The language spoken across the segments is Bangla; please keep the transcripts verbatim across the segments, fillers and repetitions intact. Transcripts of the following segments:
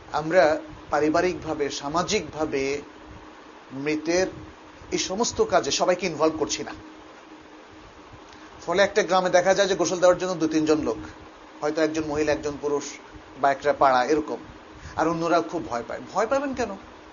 আমরা পারিবারিকভাবে, সামাজিকভাবে মৃতের এই সমস্ত কাজে সবাইকে ইনভলভ করছি না। ফলে একটা গ্রামে দেখা যায় যে গোসল দেওয়ার জন্য দু তিনজন লোক, হয়তো একজন মহিলা, একজন পুরুষ বা একটা পাড়া, এরকম। আর অন্যরা খুব ভয় পায়। ভয় পাবেন কেন?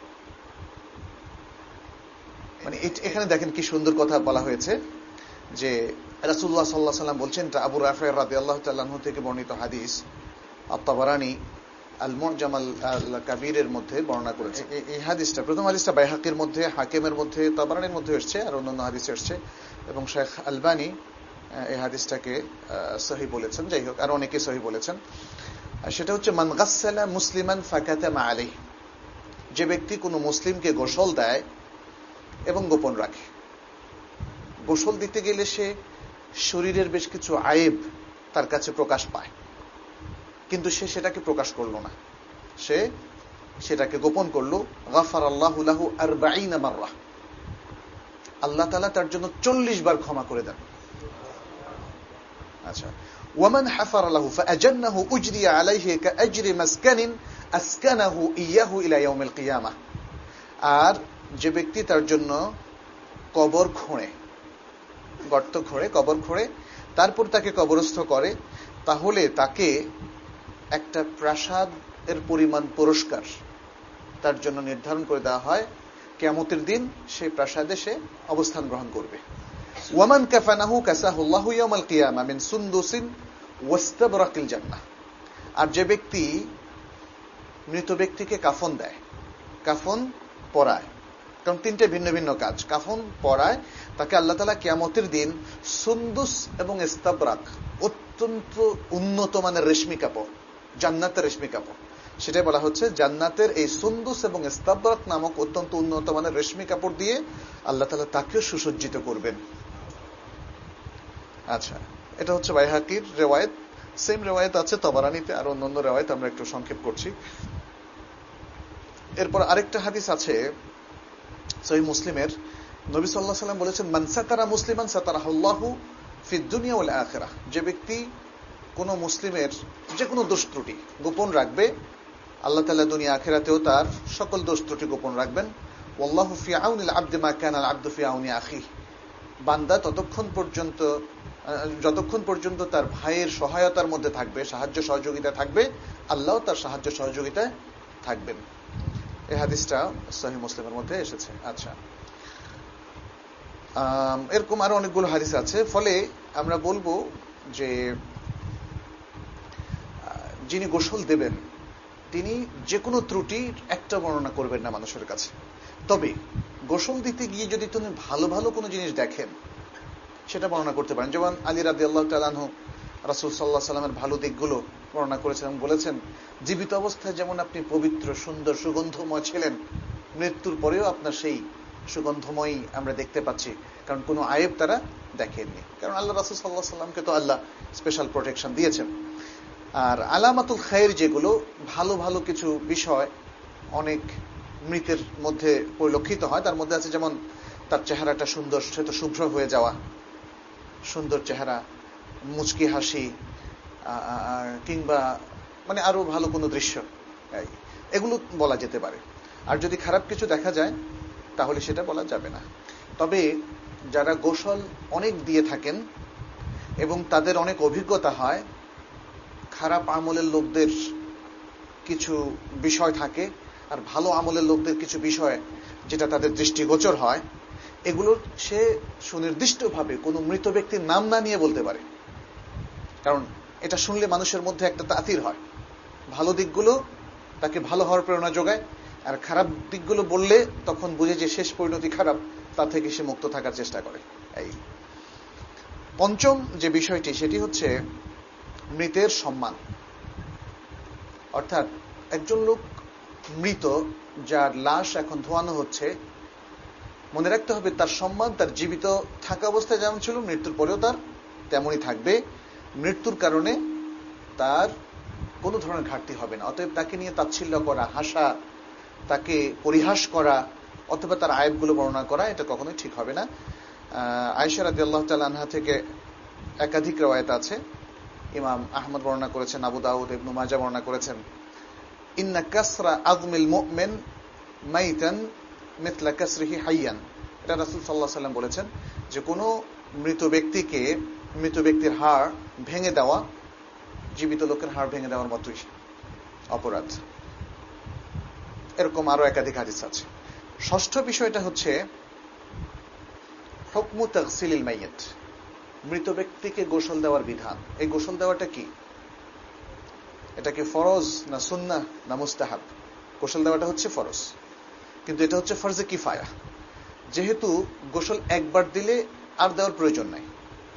মানে এখানে দেখেন কি সুন্দর কথা বলা হয়েছে যে রাসূলুল্লাহ সাল্লাল্লাহু আলাইহি ওয়াসাল্লাম বলছেন, তা আবু রাফি রাদিয়াল্লাহু তাআলা আনহু থেকে বর্ণিত হাদিস, আত-তাবারানী আল মু'জাম আল কাবীরের মধ্যে বর্ণনা করেছে এই হাদিসটা। প্রথম হাদিসটা বাইহাকির মধ্যে, হাকিমের মধ্যে, তাবারানীর মধ্যে এসেছে, আর অন্যান্য হাদিসে এসেছে, এবং শেখ আলবানী এই হাদিসটাকে সহিহ বলেছেন। যাই হোক, আর অনেকে সহিহ বলেছেন। সেটা হচ্ছে মান গাসসালা মুসলিমান ফাকাতামা আলাইহি, যে ব্যক্তি কোনো মুসলিমকে গোসল দেয় এবং গোপন রাখে। গোসল দিতে গেলে সে শরীরের বেশ কিছু আয়েব তার কাছে প্রকাশ পায়, কিন্তু সে সেটাকে প্রকাশ করলো না, সে সেটাকে গোপন করলো। গাফারাল্লাহু লাহু আরবাঈনা মাররা, আল্লাহ তাআলা তার জন্য চল্লিশ বার ক্ষমা করে দেন। আচ্ছা, ওয়ামান হাফারা লাহু ফাআজান্নাহু উজরিয়া আলাইহি কাআজরি মাসকানিন আসকানাহু ইয়াহু ইলা ইয়াউমিল কিয়ামাহ, আর যে ব্যক্তি তার জন্য কবর খোঁড়ে, গর্ত খোঁড়ে, কবর খোঁড়ে, তারপর তাকে কবরস্থ করে, তাহলে তাকে একটা প্রাসাদের পরিমাণ পুরস্কার তার জন্য নির্ধারণ করে দেওয়া হয়। কিয়ামতের দিন সেই প্রাসাদে সে অবস্থান গ্রহণ করবে। ওয়ামান কাফানাহু কাসাহুল্লাহু ইয়াউমাল কিয়ামা মিন সুনদুসিন ওয়াস্তাবরাকিল জান্নাহ, আর যে ব্যক্তি মৃত ব্যক্তিকে কাফন দেয়, কাফন পরায়, কারণ তিনটে ভিন্ন ভিন্ন কাজ, কাফন পরায়, তাকে আল্লাহ তাআলা কিয়ামতের দিন সুন্দুস এবং ইস্তাবরাক, অত্যন্ত উন্নত মানের রেশমি কাপড়, জান্নাতের রেশমি কাপড়, সেটাই বলা হচ্ছে জান্নাতের এই সুন্দুস এবং ইস্তাবরাক নামক অত্যন্ত উন্নত মানের রেশমি কাপড় দিয়ে আল্লাহ তাআলা তাকেও সুসজ্জিত করবেন। আচ্ছা, এটা হচ্ছে বাইহাকির রিওয়ায়াত। সেম রিওয়ায়াত আছে তাবারানীতে, আর অন্যান্য রিওয়ায়াত আমরা একটু সংক্ষেপ করছি। এরপর আরেকটা হাদিস আছে সহিহ মুসলিমের, নবী সাল্লাল্লাহু আলাইহি ওয়াসাল্লাম বলেছেন, মান সাতারা মুসলিমান সাতারাহুল্লাহু ফিদ দুনিয়া ওয়াল আখিরাহ, যে ব্যক্তি কোন মুসলিমের যে কোনো দোষ ত্রুটি গোপন রাখবে, আল্লাহ তাআলা দুনিয়া আখিরাতেও তার সকল দোষ ত্রুটি গোপন রাখবেন। ওয়াল্লাহু ফি আউনিল আবদি মা কানা আল আবদু ফি আউনি আখিহি, বান্দা ততক্ষণ পর্যন্ত যতক্ষণ পর্যন্ত তার ভাইয়ের সহায়তার মধ্যে থাকবে, সাহায্য সহযোগিতা থাকবে, আল্লাহ তার সাহায্য সহযোগিতায় থাকবেন। এই হাদিসটা সহিহ মুসলিমের মধ্যে এসেছে। আচ্ছা, এরকম আরো অনেকগুলো হাদিস আছে। ফলে আমরা বলবো যে যিনি গোসল দেবেন তিনি যে কোনো ত্রুটির একটা বর্ণনা করবেন না মানুষের কাছে। তবে গোসল দিতে গিয়ে যদি তুমি ভালো ভালো কোনো জিনিস দেখেন সেটা বর্ণনা করতে পারেন। যেমন আলী রাদিয়াল্লাহু তাআলা আনহু রাসূল সাল্লাল্লাহু আলাইহি ওয়াসাল্লামের ভালো দিকগুলো বর্ণনা করেছেন এবং বলেছেন, জীবিত অবস্থায় যেমন আপনি পবিত্র, সুন্দর, সুগন্ধময় ছিলেন, মৃত্যুর পরেও আপনার সেই সুগন্ধময় আমরা দেখতে পাচ্ছি, কারণ কোনো আয়েব তারা দেখেননি, কারণ আল্লাহ রাসূল সাল্লাল্লাহু আলাইহি ওয়াসাল্লামকে তো আল্লাহ স্পেশাল প্রোটেকশন দিয়েছেন। আর আলামাতুল খায়র, যেগুলো ভালো ভালো কিছু বিষয় অনেক মৃতের মধ্যে পরিলক্ষিত হয়, তার মধ্যে আছে যেমন তার চেহারাটা সুন্দর, সে তো শুভ্র হয়ে যাওয়া, সুন্দর চেহারা, মুচকি হাসি, কিংবা মানে আরো ভালো কোনো দৃশ্য, এগুলো বলা যেতে পারে। আর যদি খারাপ কিছু দেখা যায় তাহলে সেটা বলা যাবে না। তবে যারা গোসল অনেক দিয়ে থাকেন এবং তাদের অনেক অভিজ্ঞতা হয়, খারাপ আমলের লোকদের কিছু বিষয় থাকে আর ভালো আমলের লোকদের কিছু বিষয় যেটা তাদের দৃষ্টিগোচর হয়, এগুলো সে সুনির্দিষ্টভাবে কোনো মৃত ব্যক্তির নাম না নিয়ে বলতে পারে, কারণ এটা শুনলে মানুষের মধ্যে একটা তাসির হয়। ভালো দিকগুলো তাকে ভালো হওয়ার প্রেরণা যোগায়, আর খারাপ দিকগুলো বললে তখন বুঝে যে শেষ পরিণতি খারাপ, তা থেকে সে মুক্ত থাকার চেষ্টা করে। এই পঞ্চম যে বিষয়টি, সেটি হচ্ছে মৃতের সম্মান। অর্থাৎ একজন লোক মৃত, যার লাশ এখন ধোয়ানো হচ্ছে, মনে রাখতে হবে তার সম্মান তার জীবিত থাকা অবস্থায় যেমন ছিল, মৃত্যুর পরেও তার তেমনই থাকবে। মৃত্যুর কারণে তার কোনো ধরনের ঘাটতি হবে না। অতএব তাকে নিয়ে তাচ্ছিল্য করা, হাসা, তাকে পরিহাস করা অথবা তার আয়েবগুলো বর্ণনা করা, এটা কখনোই ঠিক হবে না। আয়েশা রাদিয়াল্লাহু তাআলা আনহা থেকে একাধিক রওয়ায়াত আছে, ইমাম আহমদ বর্ণনা করেছেন, আবু দাউদ, ইবনে মাজাহ বর্ণনা করেছেন, ইন্না কাসরা আযমিল মুমিন মাইতান মিথলা কাসরিহি হাইয়ান। এটা রাসূল সাল্লাল্লাহু আলাইহি ওয়াসাল্লাম বলেছেন যে কোনো মৃত ব্যক্তিকে মৃত ব্যক্তির হাড় ভেঙে দেওয়া জীবিত লোকের হাড় ভেঙে দেওয়ার মতোই অপরাধ। এরকম আরো একাধিক হাদিস আছে। ষষ্ঠ বিষয়টা হচ্ছে হুকমু তাগসিলিল মাইয়িত, মৃত ব্যক্তিকে গোসল দেওয়ার বিধান। এই গোসল দেওয়াটা কি? এটা কি ফরজ না সুন্নাহ না মুস্তাহাব? গোসল দেওয়াটা হচ্ছে ফরজ, কিন্তু এটা হচ্ছে ফরজে কিফায়া। যেহেতু গোসল একবার দিলে আর দেওয়ার প্রয়োজন নাই।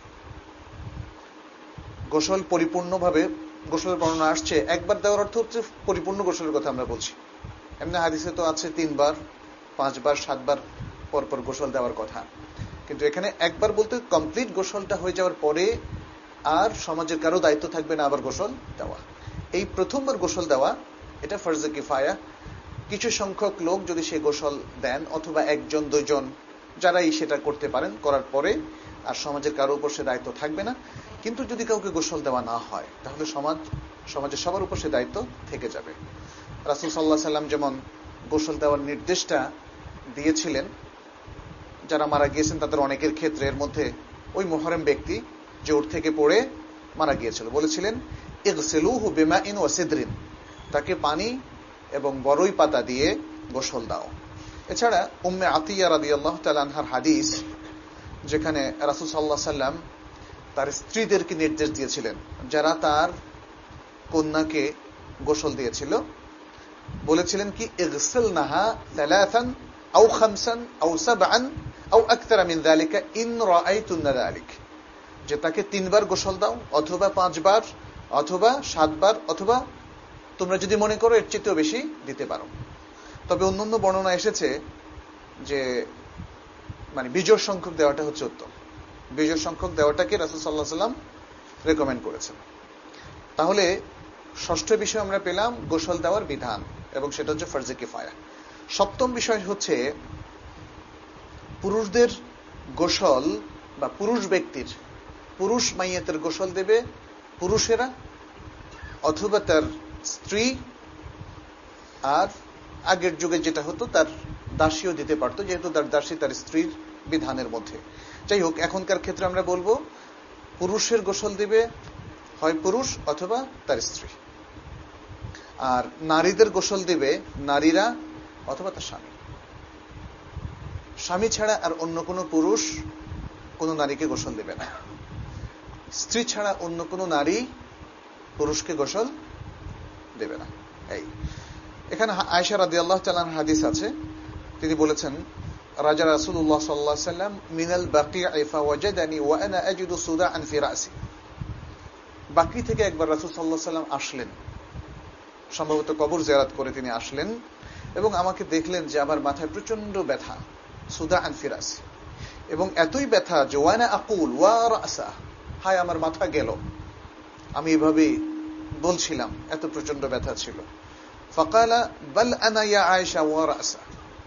গোসল পরিপূর্ণভাবে গোসলের বর্ণনা আসছে, একবার দেওয়ার অর্থ হচ্ছে পরিপূর্ণ গোসলের কথা আমরা বলছি। এমনি হাদিসে তো আছে তিনবার, পাঁচবার, সাতবার পরপর গোসল দেওয়ার কথা, কিন্তু এখানে একবার বলতে কমপ্লিট গোসলটা হয়ে যাওয়ার পরে আর সমাজের কারো দায়িত্ব থাকবে না আবার গোসল দেওয়া। এই প্রথমবার গোসল দেওয়া এটা ফরজে কিফায়া। কিছু সংখ্যক লোক যদি সে গোসল দেন, অথবা একজন দুইজন যারাই সেটা করতে পারেন, করার পরে আর সমাজের কারো উপর সে দায়িত্ব থাকবে না। কিন্তু যদি কাউকে গোসল দেওয়া না হয় তাহলে সমাজ সমাজের সবার উপর সে দায়িত্ব থেকে যাবে। রাসূল সাল্লাল্লাহু আলাইহি ওয়াসাল্লাম যেমন গোসল দেওয়ার নির্দেশটা দিয়েছিলেন যারা মারা গিয়েছেন তাদের অনেকের ক্ষেত্রে, এর মধ্যে ওই মুহরম ব্যক্তি যে উট থেকে পড়ে মারা গিয়েছিল, বলেছিলেন ইগসিলুহু বিমাইন ওয়া সিদরিন, তাকে পানি এবং বরই পাতা দিয়ে গোসল দাও। এছাড়া উম্মে আতিয়া রাদিয়াল্লাহু তাআলা আনহার হাদিস, যেখানে রাসূল সাল্লাল্লাহু আলাইহি ওয়াসাল্লাম তার স্ত্রীদেরকে নির্দেশ দিয়েছিলেন যারা তার কন্যাকে গোসল দিয়েছিল, বলেছিলেন কি ইগসিলনাহা সালাসান আও খামসান আও সাবআন আও আকতার মিন যালিকা ইন রাআইতুন্না যালিক, যে তাকে তিনবার গোসল দাও, অথবা পাঁচবার, অথবা সাতবার, অথবা তোমরা যদি মনে করো এর চেয়েও বেশি দিতে পারো। তবে অন্যান্য বর্ণনা এসেছে যে মানে বিজোড় সংখ্যক দেওয়াটা হচ্ছে উত্তম। বিজোড় সংখ্যক দেওয়াটাকে রাসূল সাল্লাল্লাহু আলাইহি ওয়াসাল্লাম রেকমেন্ড করেছেন। তাহলে ষষ্ঠ বিষয় আমরা পেলাম গোসল দেওয়ার বিধান, এবং সেটা হচ্ছে ফরজে কিফায়া। সপ্তম বিষয় হচ্ছে পুরুষদের গোসল বা পুরুষ ব্যক্তির পুরুষ মাইয়াতের গোসল দেবে পুরুষেরা, অথবা তার স্ত্রী, আর আগের যুগে যেটা হতো তার দাসীও দিতে পারতো, যেহেতু তার দাসী তার স্ত্রীর বিধানের মধ্যে। যাই হোক, এখনকার ক্ষেত্রে আমরা বলবো পুরুষের গোসল দিবে হয় পুরুষ অথবা তার স্ত্রী, আর নারীদের গোসল দিবে নারীরা অথবা তার স্বামী। স্বামী ছাড়া আর অন্য কোনো পুরুষ কোনো নারীকে গোসল দেবে না। স্ত্রী ছাড়া অন্য কোনো নারী পুরুষকে গোসল দেবে না। এই এখানে আয়েশা রাদিয়াল্লাহু তাআলা আনহার হাদিস আছে, তিনি বলেছেন রাজা রাসূলুল্লাহ সাল্লাল্লাহু আলাইহি ওয়াসাল্লাম মিনাল বাকিঈ ফাওয়াজাদানি ওয়া আনা আজিদু সুদাআন ফি রাসি। বাকি থেকে একবার রাসূল সাল্লাল্লাহু আলাইহি ওয়াসাল্লাম আসলেন, সম্ভবত কবর জিয়ারত করে তিনি আসলেন, এবং আমাকে দেখলেন যে আমার মাথায় প্রচন্ড ব্যথা, সুদাআন ফি রাসি, এবং এতই ব্যথা যে ওয়া আনা আকুল ওয়া রাসা, হায় আমার মাথা গেল, আমি এভাবে বলছিলাম, এত প্রচন্ড ব্যথা ছিল। ফাকালা বাল আনা ইয়া আয়েশা ওয়া রাসা,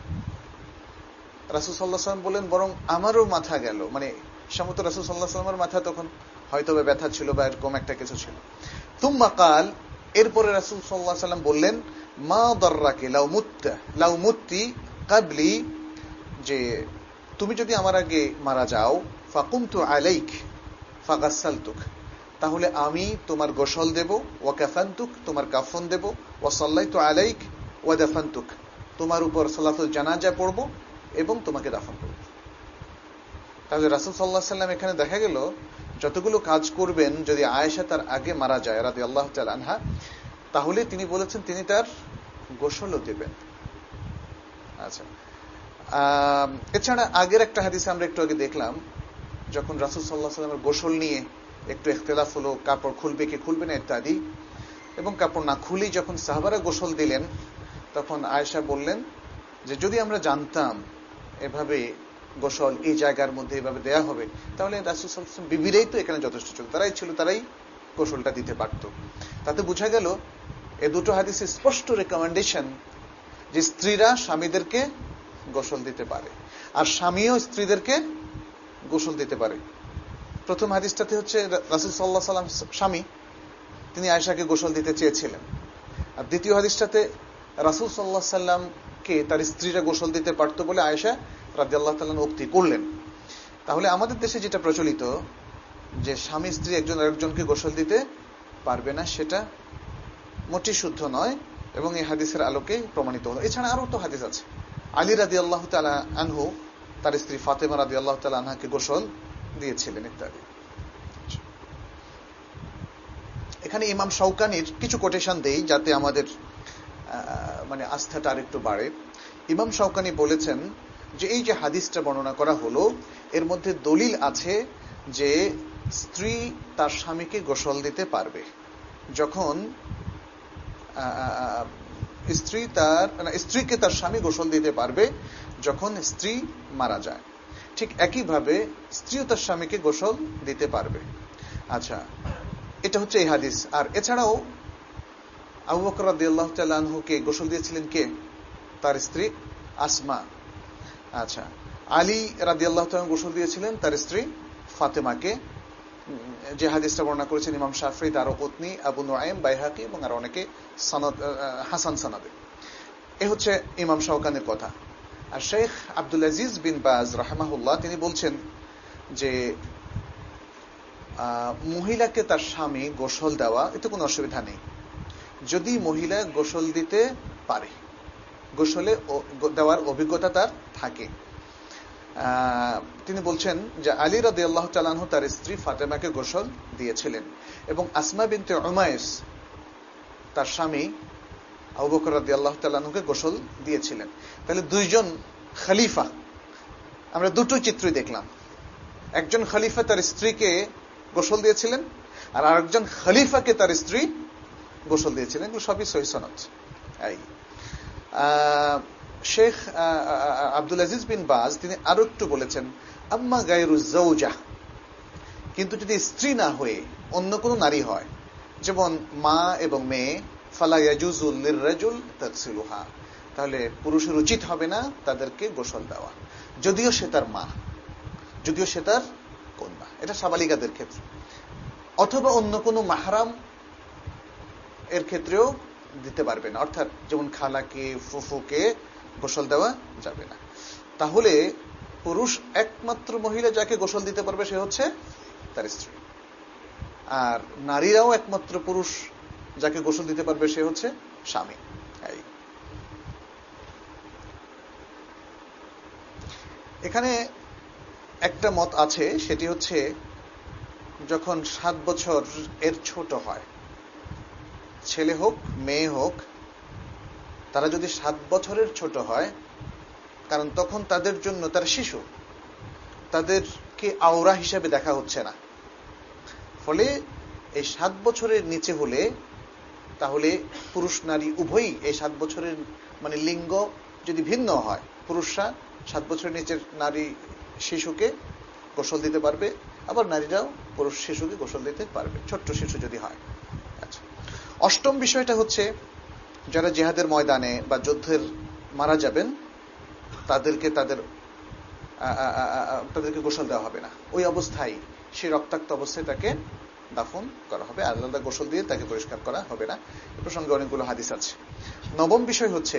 রাসূল সাল্লাল্লাহু আলাইহি ওয়াসাল্লাম বলেন বরং আমারও মাথা গেল, মানে সম্ভবত রাসূল সাল্লাল্লাহু আলাইহি ওয়াসাল্লামের মাথা তখন হয়তো ব্যথা ছিল বা এরকম একটা কিছু ছিল। তুম্মা কাল, এরপরে রাসূল সাল্লাল্লাহু আলাইহি ওয়াসাল্লাম বললেন মা দাররাকি লাউ মুত্তা লাউ মুত্তি ক্বাবলি, যে তুমি যদি আমার আগে মারা যাও, ফাকুমতু আলাইক ফাগাসসালতুক, তাহলে আমি তোমার গোসল দেব, ওয়া কাফানতুক, তোমার কাফন দেব, ওয়া সাল্লাইতু আলাইক ওয়া দাফানতুক, তোমার উপর সালাতুল জানাজা পড়ব এবং তোমাকে দাফন করব। তাহলে রাসূল সাল্লাল্লাহু আলাইহি ওয়াসাল্লাম এখানে দেখা গেল যতগুলো কাজ করবেন যদি আয়েশা তার আগে মারা যায় রাদিয়াল্লাহু তাআলা আনহা, তাহলে তিনি বলেছেন তিনি তার গোসলও দেবেন। আচ্ছা, এছাড়া আগের একটা হাদিসে আমরা একটু আগে দেখলাম, যখন রাসূল সাল্লাল্লাহু আলাইহি ওয়াসাল্লামের গোসল নিয়ে একটু ইখতিলাফ হলো, কাপড় খুলবে কি খুলবে না ইত্যাদি, এবং কাপড় না খুলেই যখন সাহাবারা গোসল দিলেন, তখন আয়েশা বললেন যে যদি আমরা জানতাম এভাবে গোসল এই জায়গার মধ্যে এভাবে দেয়া হবে, তাহলে রাসূল সাল্লাল্লাহু আলাইহি ওয়াসাল্লাম বিবিরাই তো এখানে যথেষ্ট ছিল, তারাই ছিল, তারাই গোসলটা দিতে পারত। তাতে বোঝা গেল এ দুটো হাদিসে স্পষ্ট রেকমেন্ডেশন যে স্ত্রীরা স্বামীদেরকে গোসল দিতে পারে, আর স্বামীও স্ত্রীদেরকে গোসল দিতে পারে। প্রথম হাদিসটাতে হচ্ছে রাসূল সাল্লাল্লাহু আলাইহি ওয়াসাল্লাম স্বামী, তিনি আয়েশাকে গোসল দিতে চেয়েছিলেন, আর দ্বিতীয় হাদিসটাতে রাসূল সাল্লাল্লাহু আলাইহি সাল্লামকে তার স্ত্রীরা গোসল দিতে পারতো বলে আয়েশা রাদিয়াল্লাহু তাআলা উক্তি করলেন। তাহলে আমাদের দেশে যেটা প্রচলিত যে স্বামী স্ত্রী একজন আরেকজনকে গোসল দিতে পারবে না, সেটা মোটেই শুদ্ধ নয় এবং এই হাদিসের আলোকে প্রমাণিত হলো। এছাড়া আরো তো হাদিস আছে। আলী রাদিয়াল্লাহু তাআলা আনহু তার স্ত্রী ফাতেমা রাদিয়াল্লাহু তাআলা আনহাকে গোসল দিয়েছিলেন ইত্যাদি। এখানে ইমাম শাওকানির কিছু কোটেশন দেই যাতে আমাদের মানে আস্থাটা আরেকটু বাড়ে। ইমাম শাওকানি বলেছেন যে এই যে হাদিসটা বর্ণনা করা হলো এর মধ্যে দলিল আছে যে স্ত্রী তার স্বামীকে গোসল দিতে পারবে যখন স্ত্রী তার স্ত্রীকে তার স্বামী গোসল দিতে পারবে যখন স্ত্রী মারা যায়। ঠিক একইভাবে স্ত্রীও তার স্বামীকে গোসল দিতে পারবে। আচ্ছা, এটা হচ্ছে এই হাদিস। আর এছাড়াও আবু বকর রাদিয়াল্লাহু তাআলা আনহুকে গোসল দিয়েছিলেন কে? তার স্ত্রী আসমা। আচ্ছা, আলী রাদিয়াল্লাহু তাআলা গোসল দিয়েছিলেন তার স্ত্রী ফাতেমাকে, যে হাদিসটা বর্ণনা করেছেন ইমাম Shafi'i, Daraqutni, Abu Nuaim, Bayhaqi এবং আর অনেকে সনদ হাসান সনদে। এ হচ্ছে ইমাম শাওকানির কথা। আর শেখ আব্দুল আজিজ বিন বাজ রাহিমাহুল্লাহ তিনি বলছেন যে মহিলাকে তার স্বামী গোসল দেওয়া এতে কোনো অসুবিধা নেই যদি মহিলা গোসল দিতে পারে, গোসলে দেওয়ার অভিজ্ঞতা তার থাকে। তিনি বলছেন যে আলী রাদিয়াল্লাহু তাআলা আনহু তার স্ত্রী ফাতেমাকে গোসল দিয়েছিলেন এবং আসমা বিনতে উমাইস তার স্বামী আবু বকর রাদিয়াল্লাহু তাআলা আনহুকে গোসল দিয়েছিলেন। তাহলে দুইজন খলিফা, আমরা দুটো চিত্রই দেখলাম। একজন খলিফা তার স্ত্রীকে গোসল দিয়েছিলেন আর আরেকজন খলিফাকে তার স্ত্রী গোসল দিয়েছিলেন। এগুলো সবই সহিহ সনদ। এই শেখ আব্দুল আজিজ বিন বাজ তিনি আরো একটু বলেছেন, আম্মা গায়রু যাওজা, কিন্তু যদি স্ত্রী না হয়ে অন্য কোনো নারী হয়, যেমন মা এবং মেয়ে, ফালা ইয়াজুজু লিররাজুল তাগসিলুহা, তাহলে পুরুষের উচিত হবে না তাদেরকে গোসল দেওয়া, যদিও সে তার মা, যদিও সে তার কন্যা। এটা সাবালিকাদের ক্ষেত্রে। অথবা অন্য কোনো মাহরাম এর ক্ষেত্রেও দিতে পারবে না, অর্থাৎ যেমন খালাকে, ফুফুকে গোসল দেওয়া যাবে না। তাহলে পুরুষ একমাত্র মহিলা যাকে গোসল দিতে পারবে সে হচ্ছে তার স্ত্রী, আর নারীরাও একমাত্র পুরুষ যাকে গোসল দিতে পারবে সে হচ্ছে স্বামী। এখানে একটা মত আছে, সেটি হচ্ছে যখন সাত বছর এর ছোট হয়, ছেলে হোক মেয়ে হোক, তারা যদি সাত বছরের ছোট হয়, কারণ তখন তাদের জন্য তার শিশু, তাদেরকে আওরা হিসাবে দেখা হচ্ছে না, ফলে এই সাত বছরের নিচে হলে তাহলে পুরুষ নারী উভয়ই এই সাত বছরের মানে লিঙ্গ যদি ভিন্ন হয়, পুরুষরা সাত বছরের নিচের নারী শিশুকে গোসল দিতে পারবে, আবার নারীরাও পুরুষ শিশুকে গোসল দিতে পারবে, ছোট্ট শিশু যদি হয়। আচ্ছা, অষ্টম বিষয়টা হচ্ছে যারা জিহাদের ময়দানে বা যুদ্ধের মারা যাবেন তাদেরকে তাদের তাদেরকে গোসল দেওয়া হবে না, ওই অবস্থায় সেই রক্তাক্ত অবস্থায় তাকে দাফন করা হবে, আলাদা গোসল দিয়ে তাকে পরিষ্কার করা হবে না। এ প্রসঙ্গে অনেকগুলো হাদিস আছে। নবম বিষয় হচ্ছে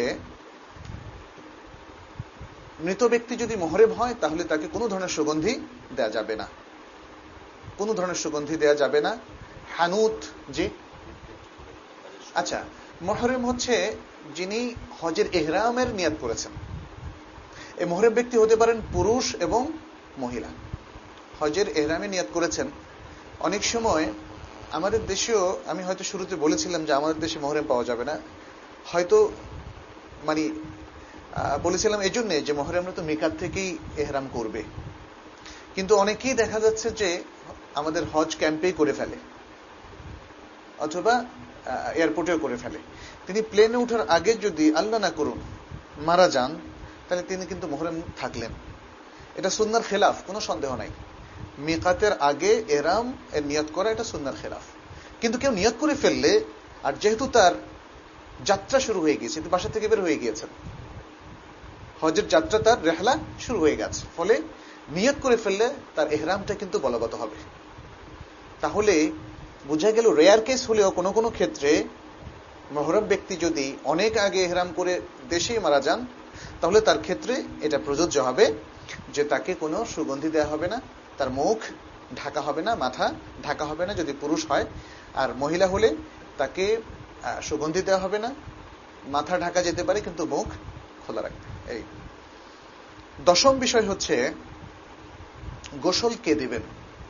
মৃত ব্যক্তি যদি মুহরিম হয় তাহলে তাকে কোনো ধরনের সুগন্ধি দেয়া যাবে না, কোনো ধরনের সুগন্ধি দেয়া যাবে না। হানুত যে আচ্ছা, মুহরিম হচ্ছে যিনি হজের ইহরামের নিয়ত করেছেন। এই মুহরিম ব্যক্তি হতে পারেন পুরুষ এবং মহিলা, হজের ইহরামের নিয়ত করেছেন। অনেক সময় আমাদের দেশেও, আমি হয়তো শুরুতে বলেছিলাম যে আমাদের দেশে মুহরিম পাওয়া যাবে না, হয়তো মানে বলেছিলাম এই জন্যে যে মুহরিমরা তো মিকাত থেকেই ইহরাম করবে, কিন্তু অনেকেই দেখা যাচ্ছে যে আমাদের হজ ক্যাম্পেই করে ফেলে অথবা এয়ারপোর্টেও করে ফেলে। তিনি প্লেনে ওঠার আগে যদি আল্লাহ না করুন মারা যান, তাহলে তিনি কিন্তু মুহরিম থাকলেন। এটা সুন্নাহর খেলাফ, কোনো সন্দেহ নাই। মিকাতের আগে ইহরাম এর নিয়ত করা এটা সুন্নাহর খেলাফ। কিন্তু কেউ নিয়ত করে ফেললে, আর যেহেতু তার যাত্রা শুরু হয়ে গিয়েছে, বাসা থেকে বের হয়ে গিয়েছেন, হজের যাত্রা তার রেহলা শুরু হয়ে গেছে, ফলে নিয়ত করে ফেললে তার ইহরামটা কিন্তু বলবৎ হবে। তাহলে বোঝা গেল রেয়ার কেস হলেও কোনো কোনো ক্ষেত্রে মুহরম ব্যক্তি যদি অনেক আগে ইহরাম করে দেশেই মারা যান, তাহলে তার ক্ষেত্রে এটা প্রযোজ্য হবে যে তাকে কোনো সুগন্ধি দেওয়া হবে না, তার মুখ ঢাকা হবে না, মাথা ঢাকা হবে না যদি পুরুষ হয়। আর মহিলা হলে তাকে সুগন্ধি দেওয়া হবে না, মাথা ঢাকা যেতে পারে কিন্তু মুখ খোলা রাখবে। এই দশম বিষয় হচ্ছে গোসল কে দিবেন।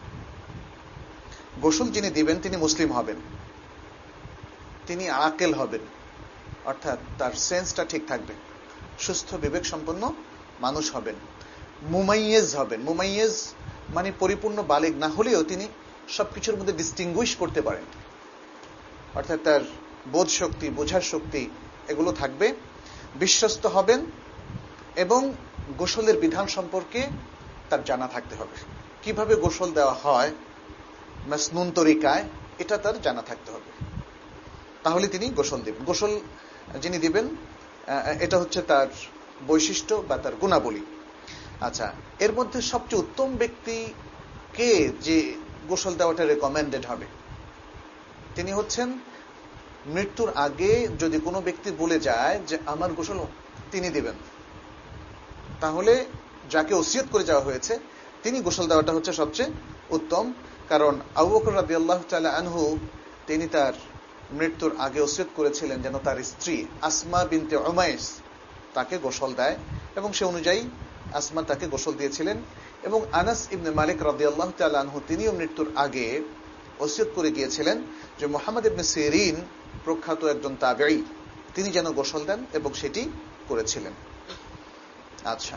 গোসল যিনি দিবেন তিনি মুসলিম হবেন, তিনি আকেল হবেন, অর্থাৎ তার সেন্সটা ঠিক থাকবে, সুস্থ বিবেক সম্পন্ন মানুষ হবেন, মুমাইয়েজ হবেন। মুমাইয়েজ মানে পরিপূর্ণ বালিগ না হলেও তিনি সবকিছুর মধ্যে ডিস্টিংগুইশ করতে পারেন, অর্থাৎ তার বোধ শক্তি, বোঝার শক্তি এগুলো থাকবে। বিশ্বস্ত হবেন এবং গোসলের বিধান সম্পর্কে তার জানা থাকতে হবে। কিভাবে গোসল দেওয়া হয় মাসনুন তরিকায়, এটা তার জানা থাকতে হবে, তাহলে তিনি গোসল দিবেন। গোসল যিনি দিবেন এটা হচ্ছে তার বৈশিষ্ট্য বা তার গুণাবলী। আচ্ছা, এর মধ্যে সবচেয়ে উত্তম ব্যক্তি কে যে গোসল দেওয়াটা রেকমেন্ডেড হবে? তিনি হচ্ছেন মৃত্যুর আগে যদি কোনো ব্যক্তি বলে যায় যে আমার গোসল তিনি দিবেন, তাহলে যাকে ওসিয়ত করে যাওয়া হয়েছে তিনি গোসল দেওয়াটা হচ্ছে সবচেয়ে উত্তম। কারণ আবু বকর রাদিয়াল্লাহু তাআলা আনহু তিনি তার মৃত্যুর আগে ওসিয়ত করেছিলেন যেন তার স্ত্রী আসমা বিনতে উমাইস তাকে গোসল দেয়, এবং সে অনুযায়ী আসমা তাকে গোসল দিয়েছিলেন। এবং আনাস ইবনে মালিক রাদিয়াল্লাহু তাআলা আনহু তিনিও মৃত্যুর আগে ওসিয়ত করে গিয়েছিলেন যে মুহাম্মদ ইবনে সিরিন প্রখ্যাত একজন তাবেঈ, তিনি যেন গোসল দেন, এবং সেটি করেছিলেন। আচ্ছা,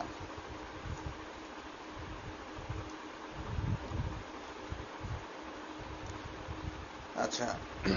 আচ্ছা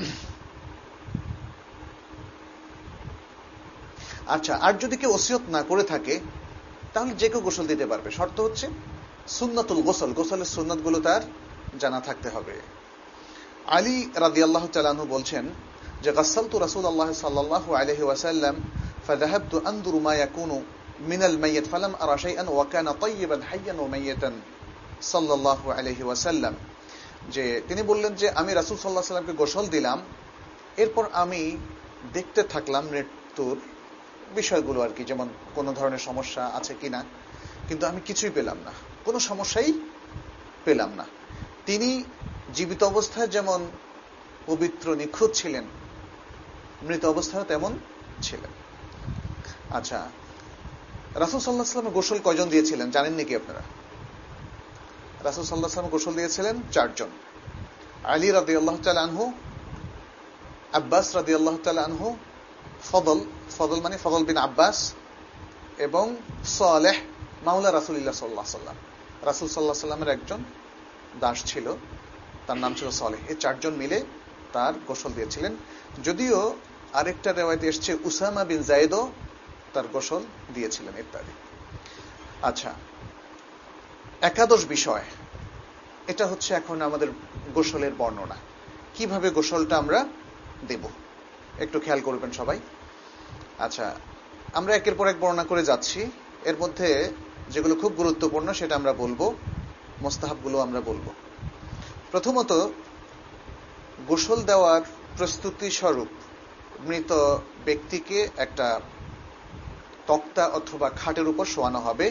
আচ্ছা আর যদি কেউ ওসিয়ত না করে থাকে তাহলে যে কেউ গোসল দিতে পারবে। শর্ত হচ্ছে সুন্নাতুল গোসল, গোসলের সুন্নাত গুলো তার জানা থাকতে হবে। আলী রাদিয়াল্লাহু তাআলা আনহু বলছেন যে গাসসালতু রাসূলুল্লাহ সাল্লাল্লাহু আলাইহি ওয়াসাল্লাম ফাযাহাবতু আনদুরু মা ইয়াকুনু মিনাল মাইয়িত ফালাম আরা শাইআন ওয়া কানা তাইয়িবান হাইয়ান ওয়া মাইয়িতান সাল্লাল্লাহু আলাইহি ওয়াসাল্লাম। যে তিনি বললেন যে আমি রাসূল সাল্লাল্লাহু আলাইহি ওয়াসাল্লামকে গোসল দিলাম, এরপর আমি দেখতে থাকলাম মৃত্যুর বিষয়গুলো আর কি, যেমন কোনো ধরনের সমস্যা আছে কিনা, কিন্তু আমি কিছুই পেলাম না, কোনো সমস্যাই পেলাম না। তিনি জীবিত অবস্থায় যেমন পবিত্র নিখুঁত ছিলেন, মৃত অবস্থায় তেমন ছিলেন। আচ্ছা, রাসূল সাল্লাল্লাহু আলাইহি ওয়াসাল্লাম গোসল কয়জন দিয়েছিলেন জানেন নাকি আপনারা? রাসূল সাল্লাল্লাহু আলাইহি ওয়াসাল্লাম গোসল দিয়েছিলেন চারজন। আলী রাদিয়াল্লাহু তাআলা আনহু, আব্বাস রাদিয়াল্লাহু তাআলা আনহু, ফদল, ফদল মানে ফদল বিন আব্বাস, এবং সালেহ মাওলা রাসূলুল্লাহ সাল্লাল্লাহু আলাইহি ওয়াসাল্লাম। রাসূল সাল্লাল্লাহু আলাইহি ওয়াসাল্লামের একজন দাস ছিল, তার নাম ছিল সালেহ। এই চারজন মিলে তার গোসল দিয়েছিলেন। যদিও আরেকটা রিওয়ায়াতে এসেছে উসামা বিন যায়েদও তার গোসল দিয়েছিলেন ইত্যাদি। আচ্ছা, একাদশ বিষয়, এটা হচ্ছে এখন আমাদের গোসলের বর্ণনা, কিভাবে গোসলটা আমরা দেব, একটু খেয়াল করবেন সবাই। আচ্ছা, আমরা একের পর এক বর্ণনা করে যাচ্ছি, এর মধ্যে যেগুলো খুব গুরুত্বপূর্ণ সেটা আমরা বলবো, মুস্তাহাবগুলো আমরা বলবো। প্রথমত, গোসল দেওয়ার প্রস্তুতি স্বরূপ মৃত ব্যক্তিকে একটা তক্তা অথবা খাটের উপর শোয়ানো হবে,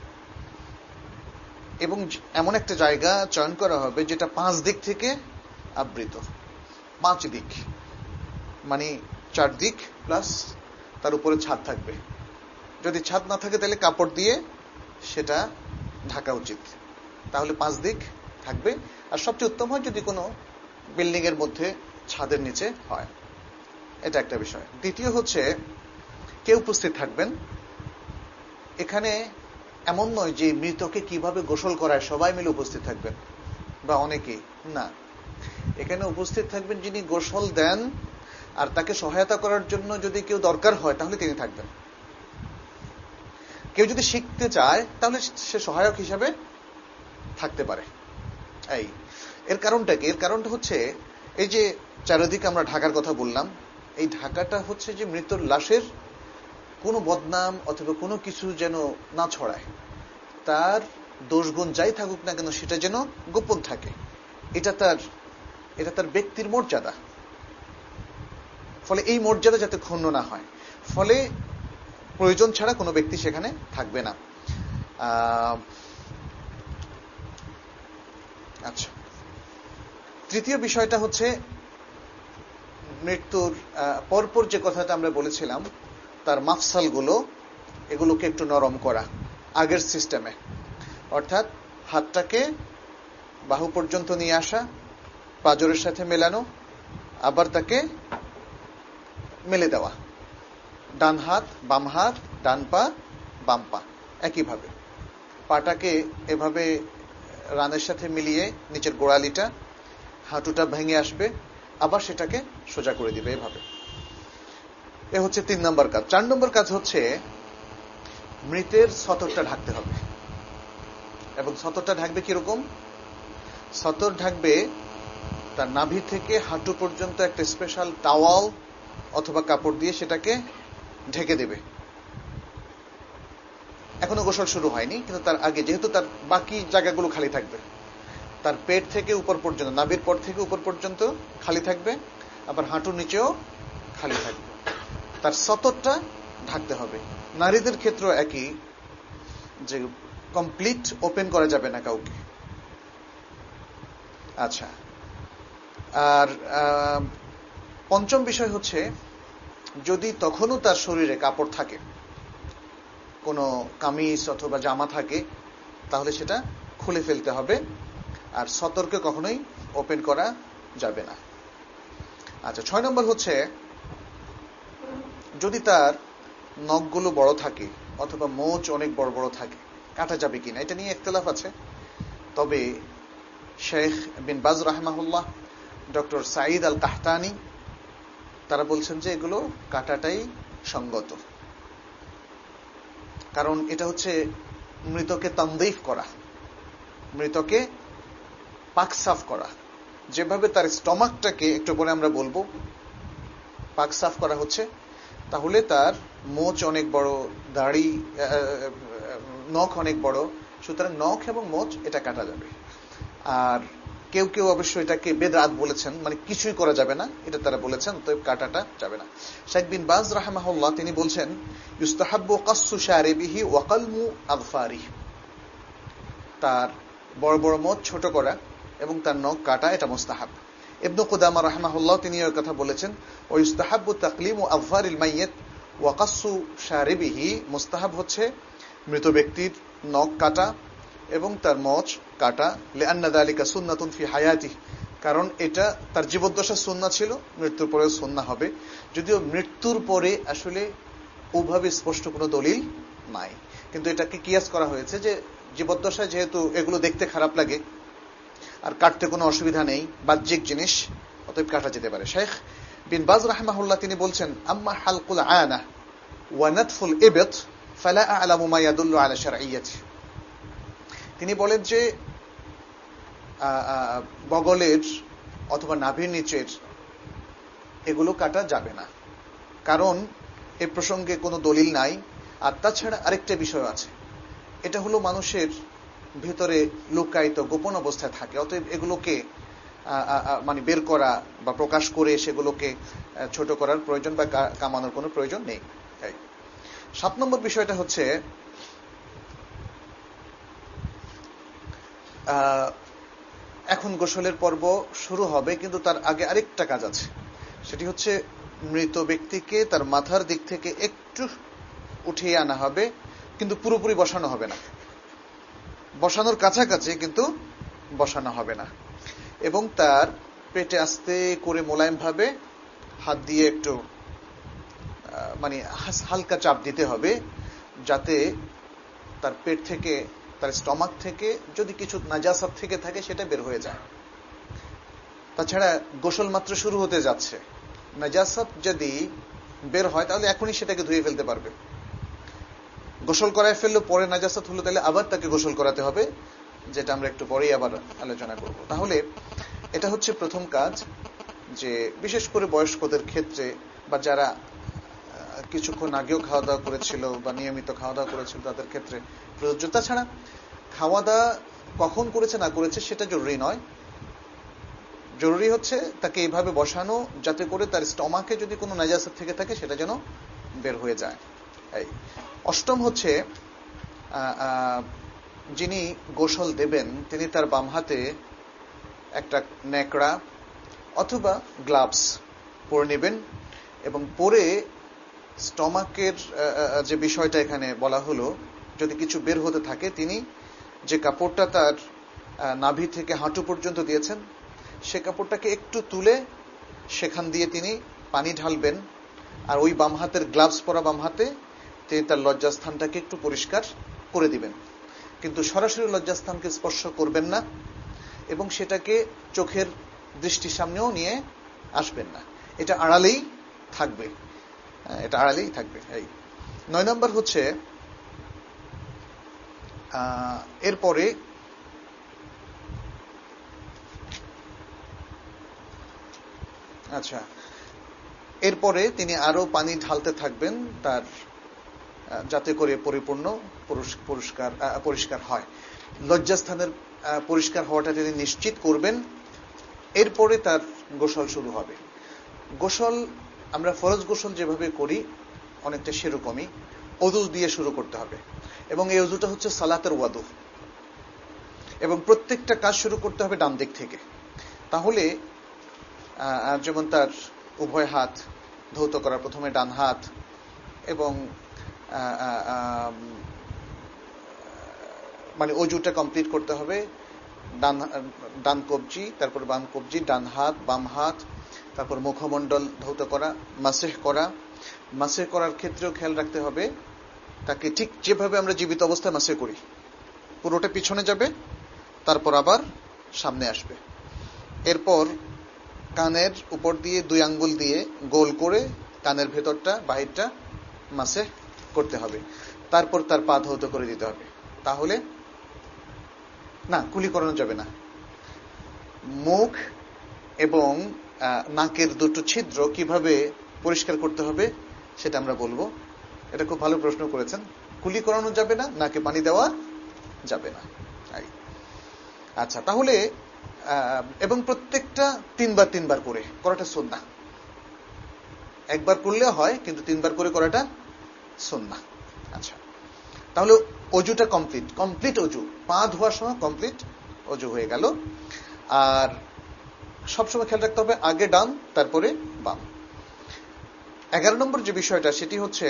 এবং এমন একটা জায়গা চয়ন করা হবে যেটা পাঁচ দিক থেকে আবৃত। পাঁচ দিক মানে চার দিক প্লাস তার উপরে ছাদ থাকবে। যদি ছাদ না থাকে তাহলে কাপড় দিয়ে সেটা ঢাকা উচিত, তাহলে পাঁচ দিক থাকবে। আর সবচেয়ে উত্তম হয় যদি কোনো বিল্ডিং এর মধ্যে ছাদের নিচে হয়, এটা একটা বিষয়। দ্বিতীয় হচ্ছে কে উপস্থিত থাকবেন। এখানে এমন নয় যে মৃতকে কিভাবে গোসল করায় সবাই মিলে উপস্থিত থাকবেন বা অনেকেই, না, এখানে উপস্থিত থাকবেন যিনি গোসল দেন, আর তাকে সহায়তা করার জন্য যদি কেউ দরকার হয় তাহলে তিনি থাকবেন। কেউ যদি শিখতে চায় তাহলে সে সহায়ক হিসাবে থাকতে পারে। এই এর কারণটা কি? এর কারণটা হচ্ছে এই যে চারিদিকে আমরা ঢাকার কথা বললাম, এই ঢাকাটা হচ্ছে যে মৃত্যুর লাশের কোনো বদনাম অথবা কোনো কিছু যেন না ছড়ায়, তার দোষগুণ যাই থাকুক না কেন সেটা যেন গোপন থাকে। এটা তার এটা তার ব্যক্তির মর্যাদা। ফলে এই মর্যাদা যাতে ক্ষুণ্ণ না হয়, ফলে প্রয়োজন ছাড়া কোনো ব্যক্তি সেখানে থাকবে না। আচ্ছা, তৃতীয় বিষয়টা হচ্ছে মৃত্যুর পরপর যে কথাটা আমরা বলেছিলাম, তার মাফসালগুলো এগুলোকে একটু নরম করা আগের সিস্টেমে, অর্থাৎ হাতটাকে বাহু পর্যন্ত নিয়ে আসা, পাঁজরের সাথে মেলানো, আবার তাকে মেলে দেওয়া, ডান হাত বাম হাত, ডান পা বাম পা, একইভাবে পাটাকে এভাবে রানের সাথে মিলিয়ে নিচের গোড়ালিটা, হাঁটুটা ভেঙে আসবে, আবার সেটাকে সোজা করে দিবে এভাবে। এ হচ্ছে তিন নম্বর কাজ। চার নম্বর কাজ হচ্ছে মৃতের সতরটা ঢাকতে হবে। এবং সতরটা ঢাকবে কিরকম? সতর ঢাকবে তার নাভি থেকে হাঁটু পর্যন্ত একটা স্পেশাল টাওয়াল অথবা কাপড় দিয়ে সেটাকে ঢেকে দেবে। এখনো গোসল শুরু হয়নি, কিন্তু তার আগে, যেহেতু তার বাকি জায়গাগুলো খালি থাকবে, তার পেট থেকে উপর পর্যন্ত, নাভির পর থেকে উপর পর্যন্ত খালি থাকবে, আবার হাঁটুর নিচেও খালি থাকবে, তার সতরটা ঢাকতে হবে। নারীদের ক্ষেত্রেও একই, যে কমপ্লিট ওপেন করা যাবে না কাউকে। আচ্ছা, আর পঞ্চম বিষয় হচ্ছে যদি তখনও তার শরীরে কাপড় থাকে, কোনো কামিজ অথবা জামা থাকে, তাহলে সেটা খুলে ফেলতে হবে, আর সতর্কে কখনোই ওপেন করা যাবে না। আচ্ছা, ছয় নম্বর হচ্ছে যদি তার নখগুলো বড় থাকে অথবা মোচ অনেক বড় বড় থাকে, কাটা যাবে কিনা, এটা নিয়ে ইখতিলাফ আছে। তবে শেখ বিন বাজ রাহমাহুল্লাহ, ডক্টর সাঈদ আল কাহতানি, তারা বলছেন যে এগুলো কাটাটাই সঙ্গত, কারণ এটা হচ্ছে মৃতকে তানদীফ করা, মৃতকে পাক সাফ করা। যেভাবে তার স্টমাকটাকে একটু পরে আমরা বলবো পাক সাফ করা হচ্ছে, তাহলে তার মোচ অনেক বড়, দাড়ি, নখ অনেক বড়, সুতরাং নখ এবং মোচ এটা কাটা যাবে। আর কেউ কেউ অবশ্য এটাকে বেদআত বলেছেন, মানে কিছুই করা যাবে না, এটা তারা বলেছেন, তো কাটাটা যাবে না। শেখ বিন বাজ রাহমাহুল্লাহ তিনি বলছেন ইউস্তাহাব্বু কাসসু শারিবিহি ওয়া কালমু আযফারিহি, তার বড় বড় মোচ ছোট করা এবং তার নখ কাটা এটা মুস্তাহাব। ইবনে কুদামা রাহমাহুল্লাহ তিনি এই কথা বলেছেন ওয়া ইউস্তাহাব্বু তাকলিমু আযফারিল মাইয়িত ওয়া কাসসু শারিবিহি, মুস্তাহাব হচ্ছে মৃত ব্যক্তির নখ কাটা এবং তার মোচ কাটা, লিআন্না যালিকা সুন্নাতুন ফি হায়াতিহি, কারণ এটা তার জীবদ্দশার সুন্নাহ ছিল, মৃত্যুর পরেও সুন্নাহ হবে। যদিও মৃত্যুর পরে আসলে ওভাবে স্পষ্ট কোনো দলিল নাই, কিন্তু এটাকে কিয়াস করা হয়েছে যে জীবদ্দশায় যেহেতু এগুলো দেখতে খারাপ লাগে আর কাটতে কোনো অসুবিধা নেই, বাহ্যিক জিনিস, অতএব কাটা যেতে পারে। শেখ বিন বাজ রাহমাহুল্লাহ তিনি বলছেন আম্মা হালকুল আনা ওয়া নাতফুল ইবত ফালা আ'লামু মা ইয়াদুল্লু আলা শারঈয়্যাতি, তিনি বলেন যে বগলের অথবা নাভির নিচের এগুলো কাটা যাবে না, কারণ এ প্রসঙ্গে কোনো দলিল নাই। আর তাছাড়া আরেকটা বিষয় আছে, এটা হলো মানুষের ভিতরে লুকায়িত গোপন অবস্থায় থাকে, অতএব এগুলোকে মানে বের করা বা প্রকাশ করে সেগুলোকে ছোট করার প্রয়োজন বা কামানোর কোনো প্রয়োজন নেই। সাত নম্বর বিষয়টা হচ্ছে এখন গোসলের পর্ব শুরু হবে, কিন্তু তার আগে আরেকটা কাজ আছে, সেটি হচ্ছে মৃত ব্যক্তিকে তার মাথার দিক থেকে একটু উঠিয়ে আনা হবে, কিন্তু পুরোপুরি বসানো হবে না, বসানোর কাছাকাছি কিন্তু বসানো হবে না, এবং তার পেটে আস্তে করে মোলায়েম ভাবে হাত দিয়ে একটু মানে হালকা চাপ দিতে হবে, যাতে তার পেট থেকে, তার স্টমাক থেকে যদি কিছু নাজাসাত থেকে থাকে সেটা বের হয়ে যায়। তাছাড়া গোসল মাত্র শুরু হতে যাচ্ছে, নাজাসাত যদি বের হয় তাহলে এখনই সেটাকে ধুয়ে ফেলতে পারবে। গোসল করায় ফেললে পরে নাজাসাত হলো, তাহলে আবার তাকে গোসল করাতে হবে, যেটা আমরা একটু পরেই আবার আলোচনা করব। তাহলে এটা হচ্ছে প্রথম কাজ, যে বিশেষ করে বয়স্কদের ক্ষেত্রে বা যারা কিছুক্ষণ আগেও খাওয়া দাওয়া করেছিল বা নিয়মিত খাওয়া দাওয়া করেছিল তাদের ক্ষেত্রে প্রযোজ্য। তাছাড়া খাওয়া দাওয়া কখন করেছে না করেছে সেটা জরুরি নয়, জরুরি হচ্ছে তাকে এইভাবে বসানো যাতে করে তার স্টমাকে যদি কোনো নাজাসাত থেকে থাকে সেটা যেন বের হয়ে যায়। এই অষ্টম হচ্ছে যিনি গোসল দেবেন তিনি তার বাম হাতে একটা ন্যাকড়া অথবা গ্লাভস পরে নেবেন এবং পরে স্টমাকের যে বিষয়টা এখানে বলা হলো যদি কিছু বের হতে থাকে তিনি যে কাপড়টা তার নাভি থেকে হাঁটু পর্যন্ত দিয়েছেন সে কাপড়টাকে একটু তুলে সেখান দিয়ে তিনি পানি ঢালবেন আর ওই বাম হাতের গ্লাভস পরা বাম হাতে তিনি তার লজ্জাস্থানটাকে একটু পরিষ্কার করে দিবেন, কিন্তু সরাসরি লজ্জাস্থানকে স্পর্শ করবেন না এবং সেটাকে চোখের দৃষ্টির সামনেও নিয়ে আসবেন না, এটা আড়ালেই থাকবে, এটা আড়ালেই থাকবে। এই নয় নম্বর হচ্ছে এরপরে আচ্ছা এরপরে তিনি আরো পানি ঢালতে থাকবেন তার যাতে করে পরিপূর্ণ পরিষ্কার পরিষ্কার হয়, লজ্জাস্থানের পরিষ্কার হওয়াটা তিনি নিশ্চিত করবেন, এরপরে তার গোসল শুরু হবে। গোসল আমরা ফরজ গোসল যেভাবে করি অনেকটা সেরকমই ওযু দিয়ে শুরু করতে হবে এবং এই ওযুটা হচ্ছে সালাতের ওয়াদু এবং প্রত্যেকটা কাজ শুরু করতে হবে ডান দিক থেকে। তাহলে যেমন তার উভয় হাত ধৌত করা, প্রথমে ডান হাত এবং মানে ওযুটা কমপ্লিট করতে হবে, ডান ডান কবজি, তারপর বাম কবজি, ডান হাত, বাম হাত, তারপর মুখমণ্ডল ধৌত করা, মাসেহ করা। মাসেহ করার ক্ষেত্রেও খেয়াল রাখতে হবে তাকে ঠিক যেভাবে আমরা জীবিত অবস্থায় মাসেহ করি পুরোটা পিছনে যাবে তারপর আবার সামনে আসবে। এরপর কানের উপর দিয়ে দুই আঙ্গুল দিয়ে গোল করে কানের ভেতরটা বাহিরটা মাসেহ করতে হবে, তারপর তার পা ধৌত করে দিতে হবে। তাহলে না, কুলি করানো যাবে না। মুখ এবং নাকের দুটো ছিদ্র কিভাবে পরিষ্কার করতে হবে সেটা আমরা বলবো। এটা খুব ভালো প্রশ্ন করেছেন। কুলি করানো যাবে না, নাকে পানি দেওয়া যাবে না। আচ্ছা, তাহলে এবং প্রত্যেকটা তিনবার তিনবার করে করাটা সুন্নাহ। একবার করলে হয় কিন্তু তিনবার করে করাটা সুন্নাহ। আচ্ছা, তাহলে অজুটা কমপ্লিট কমপ্লিট অজু, পা ধোয়ার সময় কমপ্লিট অজু হয়ে গেল। আর সবসময় খেয়াল রাখতে হবে আগে ডান তারপরে বাম। এগারো নম্বর যে বিষয়টা সেটি হচ্ছে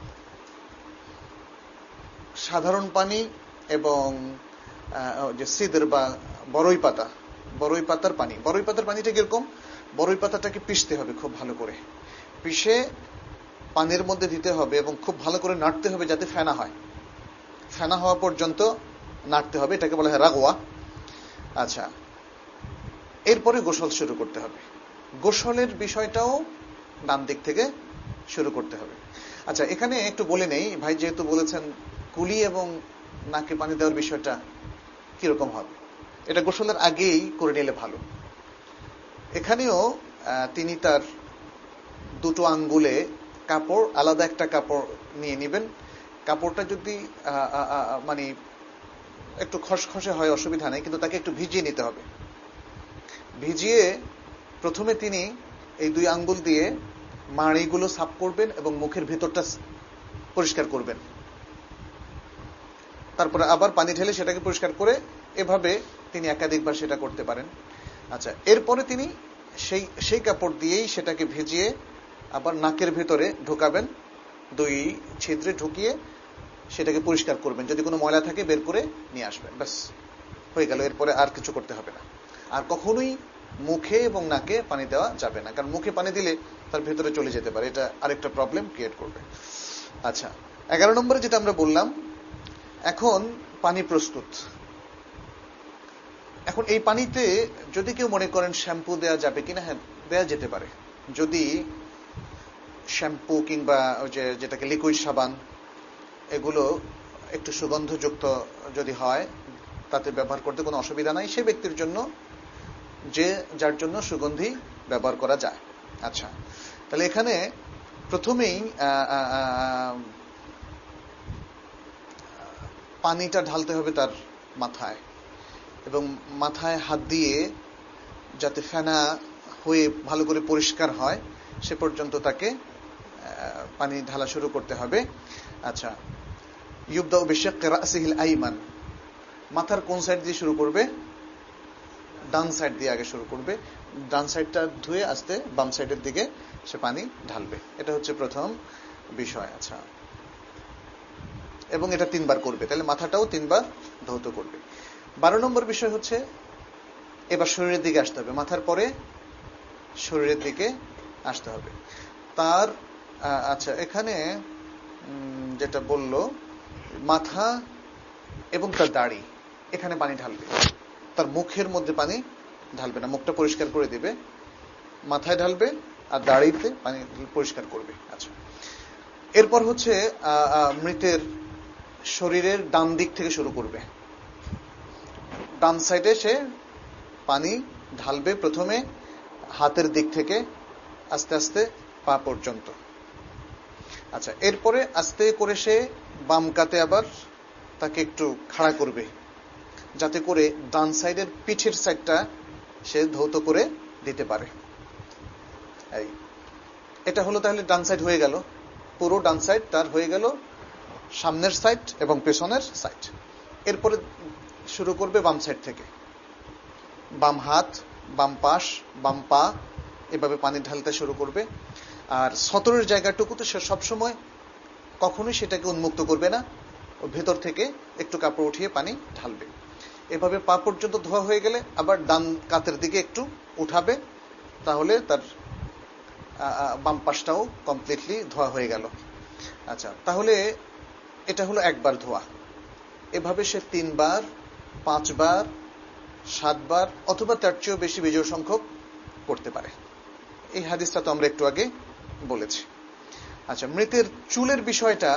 সাধারণ পানি এবং যে সিদর বা বড়ই পাতা, বড়ই পাতার পানি। বড়ই পাতার পানিটা কিরকম? বড়ই পাতাটাকে পিষতে হবে খুব ভালো করে, পিষে পানির মধ্যে দিতে হবে এবং খুব ভালো করে নাড়তে হবে যাতে ফেনা হয়। ফেনা হওয়া পর্যন্ত নাড়তে হবে, এটাকে বলা হয় রাগওয়া। আচ্ছা, এরপরে গোসল শুরু করতে হবে। গোসলের বিষয়টাও ডান দিক থেকে শুরু করতে হবে। আচ্ছা, এখানে একটু বলে নেই, ভাই যেহেতু বলেছেন কুলি এবং নাকে পানি দেওয়ার বিষয়টা কিরকম হবে, এটা গোসলের আগেই করে নিলে ভালো। এখানেও তিনি তার দুটো আঙ্গুলে কাপড়, আলাদা একটা কাপড় নিয়ে নেবেন। কাপড়টা যদি মানে একটু খসখসে হয় অসুবিধা নেই, কিন্তু তাকে একটু ভিজিয়ে নিতে হবে। ভিজিয়ে প্রথমে তিনি এই দুই আঙ্গুল দিয়ে মাড়িগুলো সাফ করবেন এবং মুখের ভেতরটা পরিষ্কার করবেন, তারপরে আবার পানি ঢেলে সেটাকে পরিষ্কার করে, এভাবে তিনি একাধিকবার সেটা করতে পারেন। আচ্ছা, এরপরে তিনি সেই সেই কাপড় দিয়েই সেটাকে ভিজিয়ে আবার নাকের ভেতরে ঢোকাবেন, দুই ছিদ্রে ঢুকিয়ে সেটাকে পরিষ্কার করবেন, যদি কোনো ময়লা থাকে বের করে নিয়ে আসবেন, ব্যাস হয়ে গেল। এরপরে আর কিছু করতে হবে না। আর কখনোই মুখে এবং নাকে পানি দেওয়া যাবে না, কারণ মুখে পানি দিলে তার ভেতরে চলে যেতে পারে, এটা আরেকটা প্রবলেম ক্রিয়েট করবে। আচ্ছা, এগারো নম্বরে যেটা আমরা বললাম, এখন পানি প্রস্তুত। এখন এই পানিতে যদি কেউ মনে করেন শ্যাম্পু দেওয়া যাবে কিনা, হ্যাঁ দেওয়া যেতে পারে। যদি শ্যাম্পু কিংবা ওই যে যেটাকে লিকুইড সাবান, এগুলো একটু সুগন্ধযুক্ত যদি হয় তাতে ব্যবহার করতে কোনো অসুবিধা নাই, সে ব্যক্তির জন্য যে যার জন্য সুগন্ধি ব্যবহার করা যায়। আচ্ছা, তাহলে এখানে প্রথমেই পানিটা ঢালতে হবে তার মাথায় এবং মাথায় হাত দিয়ে যাতে ফেনা হয়ে ভালো করে পরিষ্কার হয় সে পর্যন্ত তাকে পানি ঢালা শুরু করতে হবে। আচ্ছা, ইউবদাউ বিশাক্কি রাসিহিল আইমান, মাথার কোন সাইড দিয়ে শুরু করবে? ডান সাইড দিয়ে আগে শুরু করবে, ডান সাইডটা ধুয়ে আস্তে বাম সাইডের দিকে সে পানি ঢালবে। এটা হচ্ছে প্রথম বিষয়। আচ্ছা, এবং এটা তিনবার করবে, তাহলে মাথাটাও তিনবার ধৌত করবে। বারো নম্বর বিষয় হচ্ছে এবার শরীরের দিকে আসতে হবে, মাথার পরে শরীরের দিকে আসতে হবে তার। আচ্ছা, এখানে যেটা বলল মাথা এবং তার দাড়ি, এখানে পানি ঢালবে, তার মুখের মধ্যে পানি ঢালবে না, মুখটা পরিষ্কার করে দিবে, মাথায় ঢালবে আর দাড়িতে পানি পরিষ্কার করবে। আচ্ছা, এরপর হচ্ছে মৃতের শরীরের ডান দিক থেকে শুরু করবে, ডান সাইডে সে পানি ঢালবে, প্রথমে হাতের দিক থেকে আস্তে আস্তে পা পর্যন্ত। আচ্ছা, এরপরে আস্তে করে সে বাম কাতে আবার তাকে একটু খাড়া করবে, যাতে করে ডান সাইডের পিঠের সাইডটা সে ধৌত করে দিতে পারে। এই এটা হলো তাহলে ডান সাইড হয়ে গেল, পুরো ডান সাইড তার হয়ে গেল, সামনের সাইড এবং পেছনের সাইড। এরপরে শুরু করবে বাম সাইড থেকে, বাম হাত, বাম পাশ, বাম পা, এভাবে পানি ঢালতে শুরু করবে। আর সতরের জায়গাটুকু তো সে সবসময় কখনোই সেটাকে উন্মুক্ত করবে না, ভেতর থেকে একটু কাপড় উঠিয়ে পানি ঢালবে। এভাবে পা পর্যন্ত ধোয়া হয়ে গেলে আবার ডান কাতের দিকে একটু উঠাবে, তাহলে তার বাম পাশটাও কমপ্লিটলি ধোয়া হয়ে গেল। আচ্ছা, তাহলে এটা হলো একবার ধোয়া। এভাবে সে তিনবার, পাঁচবার, সাতবার অথবা তার চেয়েও বেশি বিজয় সংখ্যক করতে পারে। এই হাদিসটা তো আমরা একটু আগে বলেছি। আচ্ছা, মৃতের চুলের বিষয়টা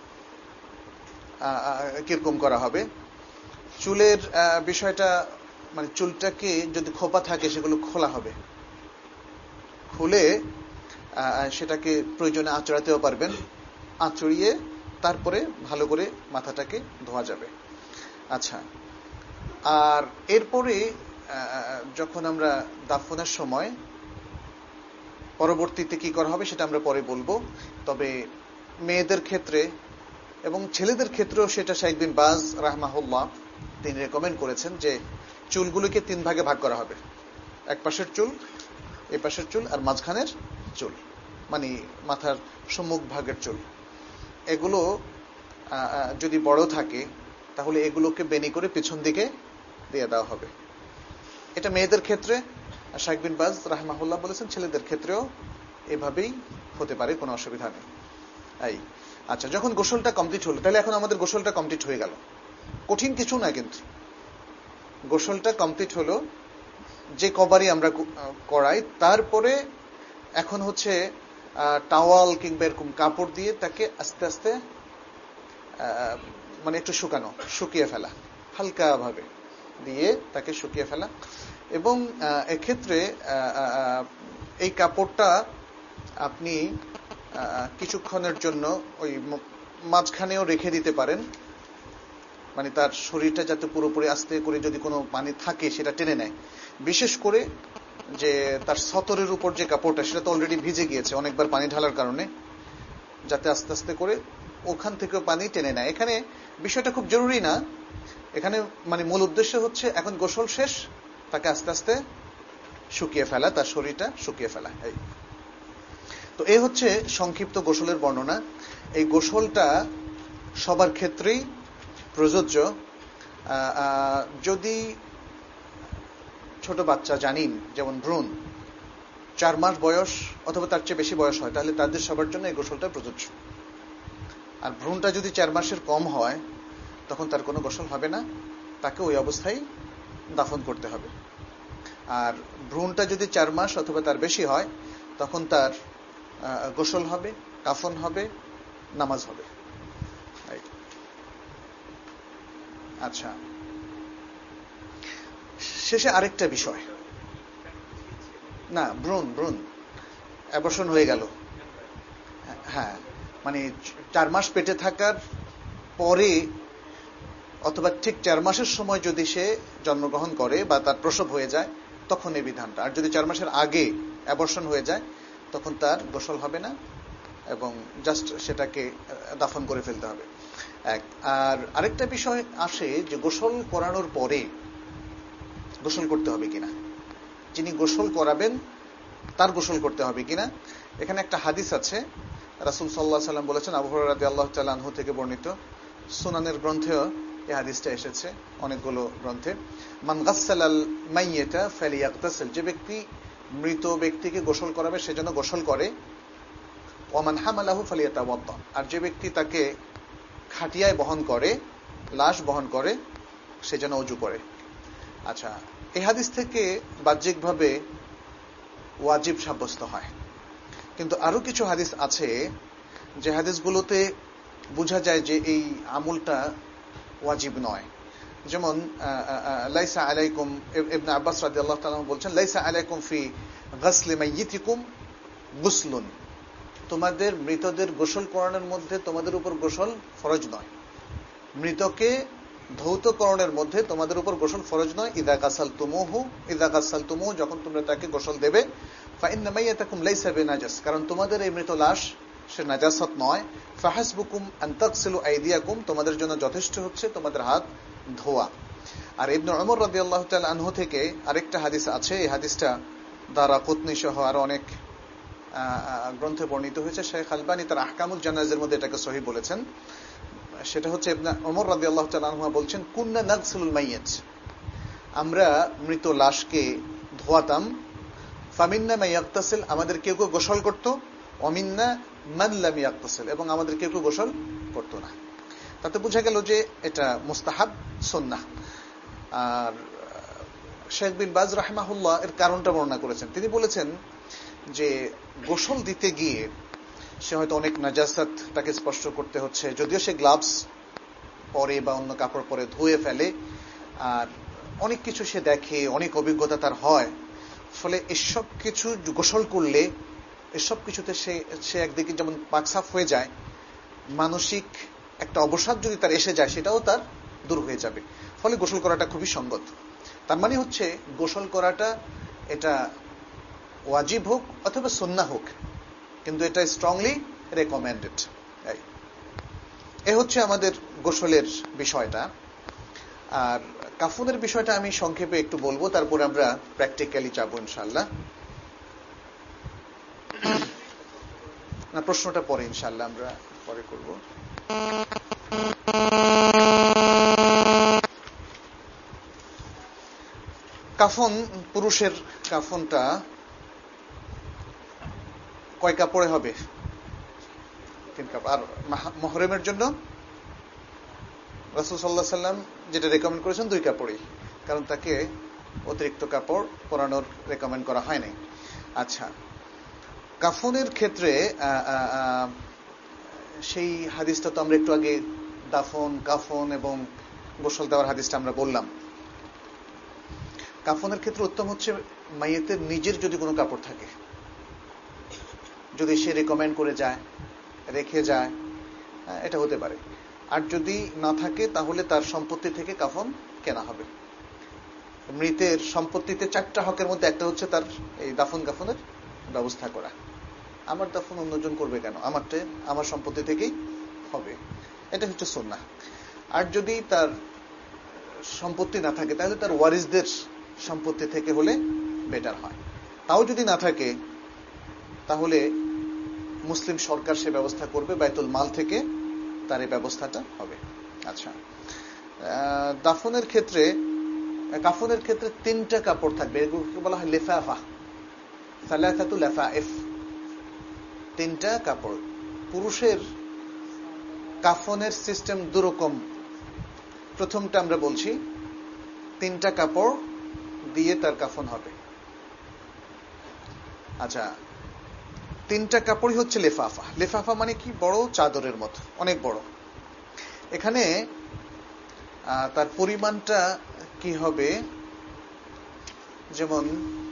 কিরকম করা হবে? চুলের বিষয়টা মানে চুলটাকে যদি খোপা থাকে সেগুলো খোলা হবে, খুলে সেটাকে প্রয়োজনে আঁচড়াতেও পারবেন, আঁচড়িয়ে তারপরে ভালো করে মাথাটাকে ধোয়া যাবে। আচ্ছা, আর এরপরে যখন আমরা দাফনের সময় পরবর্তীতে কি করা হবে সেটা আমরা পরে বলবো। তবে মেয়েদের ক্ষেত্রে এবং ছেলেদের ক্ষেত্রেও সেটা শাইখ বিন বাজ রাহমাহুল্লাহ তিনি রেকমেন্ড করেছেন যে চুলগুলোকে তিন ভাগে ভাগ করা হবে, এক পাশের চুল, এ পাশের চুল আর মাঝখানের চুল, মানে মাথার সম্মুখ ভাগের চুল। এগুলো যদি বড় থাকে তাহলে এগুলোকে বেনি করে পিছন দিকে দিয়ে দেওয়া হবে। এটা মেয়েদের ক্ষেত্রে শাইখ বিন বাজ রাহমাহুল্লাহ বলেছেন, ছেলেদের ক্ষেত্রেও এভাবেই হতে পারে, কোনো অসুবিধা নেই। এই আচ্ছা, যখন গোসলটা কমপ্লিট হলো, তাহলে এখন আমাদের গোসলটা কমপ্লিট হয়ে গেল, কঠিন কিছু না, কিন্তু গোসলটা কমপ্লিট হলো যে কবারই আমরা করাই। তারপরে এখন হচ্ছে টাওয়াল কিংবা এরকম কাপড় দিয়ে তাকে আস্তে আস্তে মানে একটু শুকানো, শুকিয়ে ফেলা, হালকা ভাবে দিয়ে তাকে শুকিয়ে ফেলা। এবং এক্ষেত্রে এই কাপড়টা আপনি কিছুক্ষণের জন্য ওই মাঝখানেও রেখে দিতে পারেন, মানে তার শরীরটা যাতে পুরোপুরি আস্তে করে যদি কোনো পানি থাকে সেটা টেনে নেয়। বিশেষ করে যে তার সতরের উপর যে কাপড়টা সেটা তো অলরেডি ভিজে গিয়েছে অনেকবার পানি ঢালার কারণে, যাতে আস্তে আস্তে করে ওখান থেকেও পানি টেনে নেয়। এখানে বিষয়টা খুব জরুরি না, এখানে মানে মূল উদ্দেশ্য হচ্ছে এখন গোসল শেষ, তাকে আস্তে আস্তে শুকিয়ে ফেলা, তার শরীরটা শুকিয়ে ফেলা। এই তো এই হচ্ছে সংক্ষিপ্ত গোসলের বর্ণনা। এই গোসলটা সবার ক্ষেত্রেই প্রযোজ্য। যদি ছোট বাচ্চা জানিন, যেমন ভ্রূণ, চার মাস বয়স অথবা তার চেয়ে বেশি বয়স হয়, তাহলে তাদের সবার জন্য এই গোসলটা প্রযোজ্য। আর ভ্রূণটা যদি চার মাসের কম হয় তখন তার কোনো গোসল হবে না, তাকে ওই অবস্থায় দাফন করতে হবে। আর ভ্রূণটা যদি চার মাস অথবা তার বেশি হয় তখন তার গোসল হবে, কাফন হবে, নামাজ হবে। আচ্ছা, শেষে আরেকটা বিষয়, না ভ্রূণ ভ্রূণ অ্যাবর্শন হয়ে গেল, হ্যাঁ, মানে চার মাস পেটে থাকার পরে অথবা ঠিক চার মাসের সময় যদি সে জন্মগ্রহণ করে বা তার প্রসব হয়ে যায় তখন এই বিধানটা। আর যদি চার মাসের আগে অ্যাবর্শন হয়ে যায় তখন তার গোসল হবে না এবং জাস্ট সেটাকে দাফন করে ফেলতে হবে। এক আর আরেকটা বিষয় আসে যে গোসল করানোর পরে গোসল করতে হবে কিনা, যিনি গোসল করাবেন তার গোসল করতে হবে কিনা। এখানে একটা হাদিস আছে, রাসূল সাল্লাল্লাহু আলাইহি ওয়াসাল্লাম বলেছেন, আবু হুরায়রা রাদিয়াল্লাহু তাআলা আনহু থেকে বর্ণিত, সুনানের গ্রন্থেও এই হাদিসটা এসেছে, অনেকগুলো গ্রন্থে। মান গাসসালাল মাইয়িতা ফালিয়াগতাসিল, যে ব্যক্তি মৃত ব্যক্তিকে গোসল করাবে সে যেন গোসল করে। ওয়া মান হামালাহু ফালিয়াতাওয়াদ্দা, আর যে ব্যক্তি তাকে খাটিয়ায় বহন করে, লাশ বহন করে, সে যেন ওযু করে। আচ্ছা, এই হাদিস থেকে বাহ্যিকভাবে ওয়াজিব সাব্যস্ত হয়, কিন্তু আরো কিছু হাদিস আছে যে হাদিসগুলোতে বোঝা যায় যে এই আমলটা ওয়াজিব নয়। যেমন লাইসা আলাইকুম, ইবনে আব্বাস রাদিয়াল্লাহু তাআলা বলছেন, লাইসা আলাইকুম ফি গাসলি মাইয়িতিকুম গুসলুন, তোমাদের মৃতদের গোসল করানোর মধ্যে তোমাদের উপর গোসল ফরজ নয়। মৃতকে ধৌতকরণের মধ্যে তোমাদের উপর গোসল ফরজ নয়। ইদা গাসালতুমুহু, ইদা গাসালতুমুহু, যখন তোমরা তাকে গোসল দেবে, ফাইন্না মাইয়াতাকুম লাইসা বিনাজাস, কারণ তোমাদের এই মৃত লাশ সে নাজাসত নয়। ফাহাসবুকুম আন তাগসিলু আইদিয়াকুম, তোমাদের জন্য যথেষ্ট হচ্ছে তোমাদের হাত ধোয়া। আর ইবনে উমর রাদিয়াল্লাহু তাআলা আনহু থেকে আরেকটা হাদিস আছে, এই হাদিসটা দারাকুতনি সহ আর অনেক গ্রন্থে বর্ণিত হয়েছে। শেখ আলবানী তার আহকামুল জানাজের মধ্যে এটাকে সহিহ বলেছেন। সেটা হচ্ছে ইবনে উমর রাদিয়াল্লাহু তাআলা আনহু বলছেন, কুন্না নাগসিলুল মাইয়িত, আমরা মৃত লাশকে ধোয়াতাম। ফামিন্না মান ইয়াগতাসিল, আমাদের কেউ কেউ গোসল করত। ওয়ামিন্না মান লাম ইয়াগতাসিল, এবং আমাদের কেউ কেউ গোসল করত না। তাতে বোঝা গেল যে এটা মুস্তাহাব, সুন্নাহ। আর শেখ বিন বাজ রাহিমাহুল্লাহ এর কারণটা বর্ণনা করেছেন। তিনি বলেছেন যে গোসল দিতে গিয়ে সে হয়তো অনেক নাজাসাত তাকে স্পর্শ করতে হচ্ছে, যদিও সে গ্লাভস পরে বা অন্য কাপড় পরে ধুয়ে ফেলে, আর অনেক কিছু সে দেখে, অনেক অভিজ্ঞতা তার হয়। ফলে এসব কিছু গোসল করলে এসব কিছুতে সে সে একদিকে যেমন পাকসাফ হয়ে যায়, মানসিক একটা অবসাদ যদি তার এসে যায় সেটাও তার দূর হয়ে যাবে। ফলে গোসল করাটা খুবই সঙ্গত। তার মানে হচ্ছে গোসল করাটা এটা ওয়াজিব হোক অথবা সুন্নাহ হোক, কিন্তু এটা স্ট্রংলি রেকমেন্ডেড। এ হচ্ছে আমাদের গোসলের বিষয়টা। আর কাফনের বিষয়টা আমি সংক্ষেপে একটু বলবো, তারপরে আমরা প্র্যাকটিক্যালি যাবো ইনশাআল্লাহ। না, প্রশ্নটা পরে ইনশাআল্লাহ আমরা পরে করব। কাফন, পুরুষের কাফনটা কয় কাপড়ে হবে? তিন কাপড়। আর মুহরিমের জন্য রাসূল সাল্লাল্লাহু আলাইহি সাল্লাম যেটা রেকমেন্ড করেছেন দুই কাপড়ই, কারণ তাকে অতিরিক্ত কাপড় পরানোর রেকমেন্ড করা হয়নি। আচ্ছা, কাফনের ক্ষেত্রে সেই হাদিসটা তো আমরা একটু আগে দাফন, কাফন এবং গোসল দেওয়ার হাদিসটা আমরা বললাম। কাফনের ক্ষেত্রে উত্তম হচ্ছে মাইয়েতের নিজের যদি কোনো কাপড় থাকে, যদি সে রেকমেন্ড করে যায়, রেখে যায়, এটা হতে পারে। আর যদি না থাকে তাহলে তার সম্পত্তি থেকে কাফন কেনা হবে। মৃতের সম্পত্তিতে চারটা হকের মধ্যে একটা হচ্ছে তার এই দাফন কাফনের ব্যবস্থা করা। আমার দাফন অন্যজন করবে কেন, আমারটা আমার সম্পত্তি থেকেই হবে, এটা হচ্ছে সুন্নাহ। আর যদি তার সম্পত্তি না থাকে তাহলে তার ওয়ারিসদের সম্পত্তি থেকে হলে বেটার হয়। তাও যদি না থাকে তাহলে মুসলিম সরকার সে ব্যবস্থা করবে, বাইতুল মাল থেকে তার এই ব্যবস্থাটা হবে। আচ্ছা, দাফনের ক্ষেত্রে, কাফনের ক্ষেত্রে তিনটা কাপড় থাকবে, এগুলোকে বলা হয় লিফাফা, সালাসাতু লাফাইফ, তিনটা কাপড়। পুরুষের কাফনের সিস্টেম দুরকম। প্রথমটা আমরা বলছি, তিনটা কাপড় দিয়ে তার কাফন হবে। আচ্ছা, তিনটা কাপড়ই হচ্ছে লেফাফা। লেফাফা মানে কি? বড় চাদরের মতো, অনেক বড়। এখানে তার পরিমাণটা কি হবে, যেমন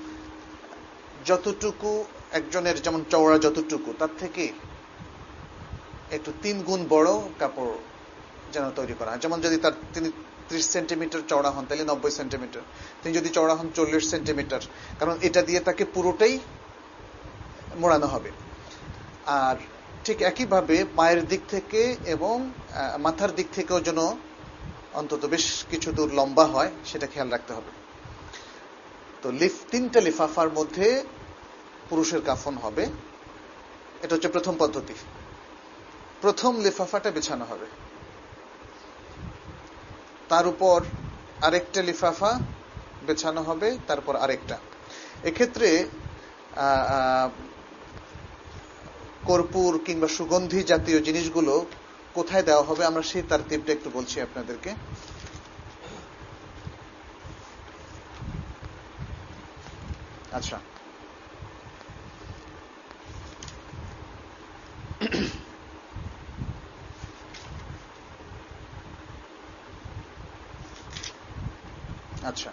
যতটুকু একজনের যেমন চওড়া যতটুকু, তার থেকে একটু তিন গুণ বড় কাপড় যেন তৈরি করা হয়। যেমন যদি তার তিনি ত্রিশ সেন্টিমিটার চওড়া হন তাহলে নব্বই সেন্টিমিটার, তিনি যদি চওড়া হন চল্লিশ সেন্টিমিটার, কারণ এটা দিয়ে তাকে পুরোটাই মোড়ানো হবে। আর ঠিক একইভাবে পায়ের দিক থেকে এবং মাথার দিক থেকেও যেন অন্তত বেশ কিছু দূর লম্বা হয়, সেটা খেয়াল রাখতে হবে। তো লিফ তিনটা লিফাফার মধ্যে পুরুষের কাফন হবে, এটা হচ্ছে প্রথম পদ্ধতি। প্রথম লিফাফাটা বিছানো হবে, তার উপর আরেকটা লিফাফা বিছানো হবে, তারপর আরেকটা। এক্ষেত্রে কর্পূর কিংবা সুগন্ধি জাতীয় জিনিসগুলো কোথায় দেওয়া হবে আমরা সেই তারতিবটা একটু বলছি আপনাদেরকে। আচ্ছা, আচ্ছা,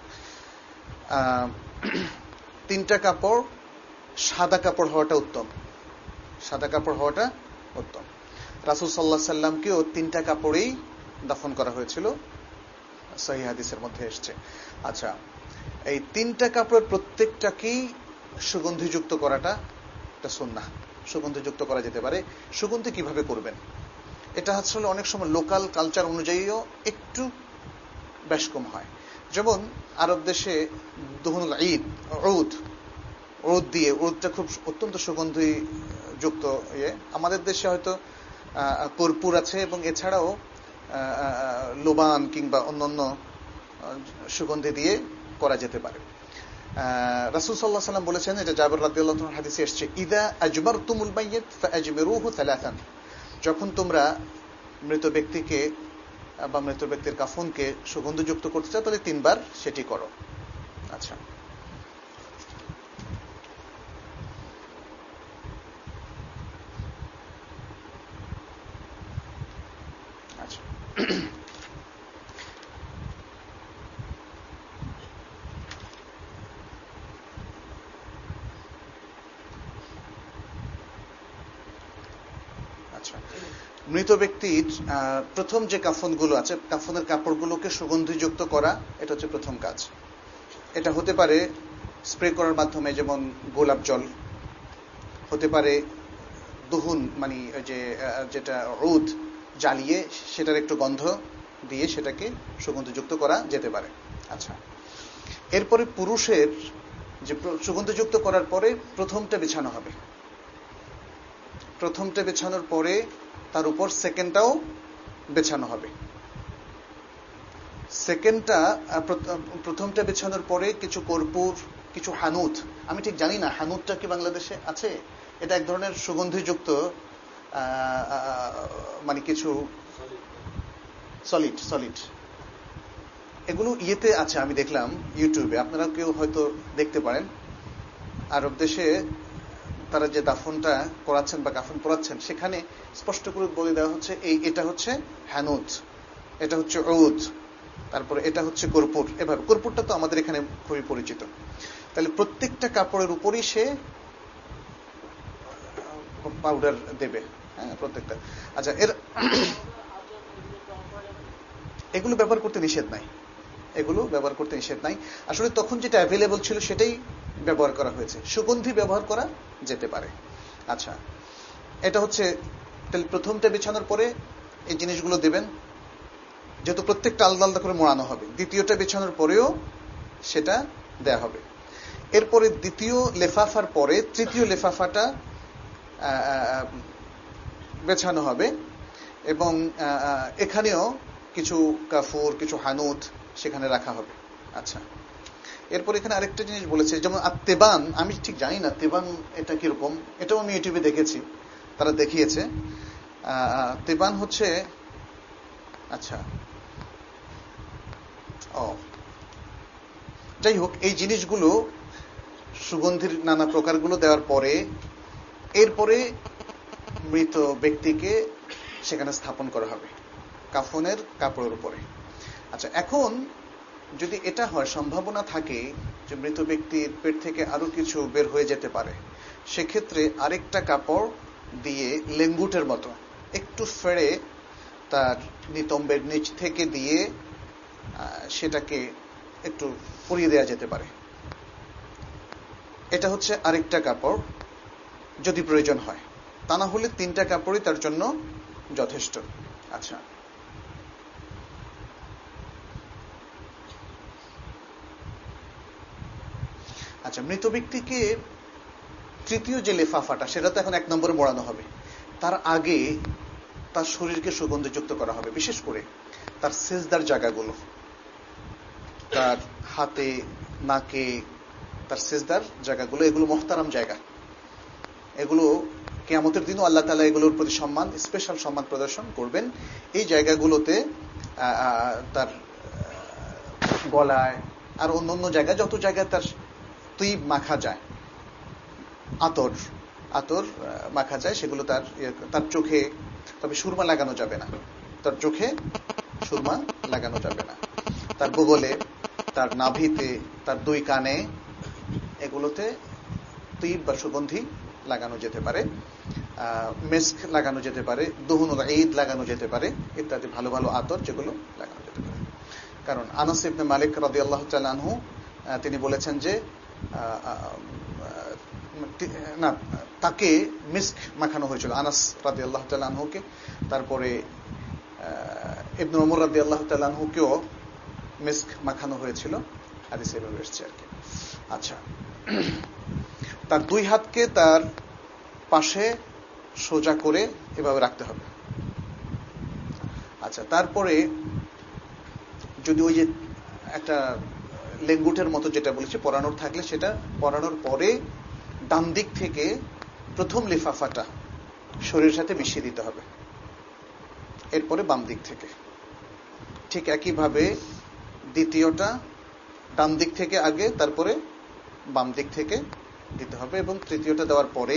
তিনটা কাপড়, সাদা কাপড় হওয়াটা উত্তম, সাদা কাপড় হওয়াটা উত্তম। রাসূল সাল্লাল্লাহু আলাইহি সাল্লামকেও তিনটা কাপড়েই দাফন করা হয়েছিল, সহিহ হাদিসের মধ্যে এসেছে। আচ্ছা, এই তিনটা কাপড়ের প্রত্যেকটাকেই সুগন্ধিযুক্ত করাটা একটা সুন্নাহ, সুগন্ধিযুক্ত করা যেতে পারে। সুগন্ধি কিভাবে করবেন, এটা আসলে অনেক সময় লোকাল কালচার অনুযায়ীও একটু বেশ কম হয়। যেমন আরব দেশে দুহুনুল ঈদ, উদ উদ দিয়ে, উদটা খুব অত্যন্ত সুগন্ধি যুক্ত ইয়ে। আমাদের দেশে হয়তো কর্পূর আছে এবং এছাড়াও লোবান কিংবা অন্যান্য সুগন্ধি দিয়ে করা যেতে পারে। রাসূল সাল্লাল্লাহু আলাইহি ওয়াসাল্লাম বলেছেন, এটা জাবের রাদিয়াল্লাহু আনহু হাদিসে এসেছে, ইদা আজমারতুমুল মাইয়িত ফাআজমিরুহু সালাসান, যখন তোমরা মৃত ব্যক্তিকে বা মৃত ব্যক্তির কাফনকে সুগন্ধযুক্ত করতে চাও তাহলে তিনবার সেটি করো। আচ্ছা, আচ্ছা, আচ্ছা, মৃত ব্যক্তির প্রথম যে কাফনগুলো আছে, কাফনের কাপড়গুলোকে সুগন্ধিযুক্ত করা, এটা হচ্ছে প্রথম কাজ। এটা হতে পারে স্প্রে করার মাধ্যমে, যেমন গোলাপ জল, হতে পারে দুহুন মানে যে যেটা উদ জ্বালিয়ে সেটার একটু গন্ধ দিয়ে সেটাকে সুগন্ধিযুক্ত করা যেতে পারে। আচ্ছা, এরপরে পুরুষের যে সুগন্ধিযুক্ত করার পরে প্রথমটা বিছানো হবে, প্রথমটা বিছানোর পরে তার উপর সেকেন্ডটাও বিছানো হবে। সেকেন্ডটা প্রথমটা বিছানোর পরে কিছু কর্পূর, কিছু হানুত, আমি ঠিক জানি না হানুতটা কি বাংলাদেশে আছে, এটা এক ধরনের সুগন্ধিযুক্ত মানে কিছু সলিড সলিড এগুলো ইয়েতে আছে, আমি দেখলাম ইউটিউবে, আপনারা কেউ হয়তো দেখতে পারেন। আরব দেশে তারা যে দাফনটা করাচ্ছেন বা কাফন পরাচ্ছেন, সেখানে স্পষ্ট করে বলে দেওয়া হচ্ছে এই এটা হচ্ছে হানুত, এটা হচ্ছে উদ, তারপরে এটা হচ্ছে কর্পূর। এভাবে কর্পূরটা তো আমাদের এখানে খুবই পরিচিত। তাহলে প্রত্যেকটা কাপড়ের উপরই সে পাউডার দেবে, হ্যাঁ, প্রত্যেকটা। আচ্ছা, এর এগুলো ব্যবহার করতে নিষেধ নাই, এগুলো ব্যবহার করতে নিষেধ নাই। আসলে তখন যেটা অ্যাভেলেবল ছিল সেটাই ব্যবহার করা হয়েছে, সুগন্ধি ব্যবহার করা যেতে পারে। আচ্ছা, এটা হচ্ছে তাহলে প্রথমটা বিছানোর পরে এই জিনিসগুলো দেবেন, যেহেতু প্রত্যেকটা আলাদা আলাদা করে মোড়ানো হবে। দ্বিতীয়টা বিছানোর পরেও সেটা দেয়া হবে। এরপরে দ্বিতীয় লেফাফার পরে তৃতীয় লেফাফাটা বেছানো হবে এবং এখানেও কিছু কাফুর, কিছু হানুত সেখানে রাখা হবে। আচ্ছা, এরপর এখানে আরেকটা জিনিস বলেছে, যেমন তেবান, আমি ঠিক জানি না তেবান এটা কিরকম, এটাও আমি ইউটিউবে দেখেছি, তারা দেখিয়েছে। তেবান হচ্ছে, আচ্ছা, ও যাই হোক, এই জিনিসগুলো সুগন্ধির নানা প্রকারগুলো দেওয়ার পরে এরপরে মৃত ব্যক্তিকে সেখানে স্থাপন করা হবে কাফনের কাপড়ের উপরে। আচ্ছা, এখন যদি এটা হয়, সম্ভাবনা থাকে যে মৃত ব্যক্তির পেট থেকে আরো কিছু বের হয়ে যেতে পারে, সেক্ষেত্রে আরেকটা কাপড় দিয়ে লেঙ্গুটের মতো একটু ফেড়ে তার নিতম্বের নিচ থেকে দিয়ে সেটাকে একটু পরিয়ে দেওয়া যেতে পারে। এটা হচ্ছে আরেকটা কাপড় যদি প্রয়োজন হয়, তা না হলে তিনটা কাপড়ই তার জন্য যথেষ্ট। আচ্ছা, আচ্ছা মৃত ব্যক্তিকে তৃতীয় যে লেফাফাটা, সেটা তো এখন এক নম্বরে মোড়ানো হবে। তার আগে তার শরীরকে সুগন্ধিযুক্ত করা হবে, বিশেষ করে তার সেজদার জায়গাগুলো, তার হাতে, নাকে, তার সেজদার জায়গাগুলো, এগুলো মুহতারাম জায়গা। এগুলো কিয়ামতের দিনও আল্লাহ তাআলা এগুলোর প্রতি সম্মান, স্পেশাল সম্মান প্রদর্শন করবেন। এই জায়গাগুলোতে তার গলায় আর অন্য অন্য জায়গায়, যত জায়গায় তার তৈব মাখা যায়, আতর আতর মাখা যায়, সেগুলো তার তার চোখে, তবে সুরমা লাগানো যাবে না, তার চোখে সুরমা লাগানো যাবে না, তার বগলে, তার নাভিতে, তার দুই কানে, এগুলোতে তৈব বা সুগন্ধি লাগানো যেতে পারে, মেস্ক লাগানো যেতে পারে, দুহুনুল ঈদ লাগানো যেতে পারে, ইত্যাদি ভালো ভালো আতর যেগুলো লাগানো যেতে পারে। কারণ আনাস ইবনে মালিক রাদিয়াল্লাহু তাআলা আনহু তিনি বলেছেন যে না, তাকে মিস্ক মাখানো হয়েছিল, আনাস রাদিয়াল্লাহু তাআলা আনহুকে। তারপরে ইবনে ওমর রাদিয়াল্লাহু তাআলা আনহুকেও মিস্ক মাখানো হয়েছিল, হাদিসে এভাবে এসেছে আর কি। আচ্ছা, তার দুই হাতকে তার পাশে সোজা করে এভাবে রাখতে হবে। আচ্ছা, তারপরে যদি ওই যে একটা লেঙ্গুটের মতো যেটা বলেছে পরানোর থাকলে, সেটা পরানোর পরে ডান দিক থেকে প্রথম লিফাফাটা শরীরের সাথে মিশিয়ে দিতে হবে, এরপরে বাম দিক থেকে। ঠিক একইভাবে দ্বিতীয়টা ডান দিক থেকে আগে, তারপরে বাম দিক থেকে দিতে হবে, এবং তৃতীয়টা দেওয়ার পরে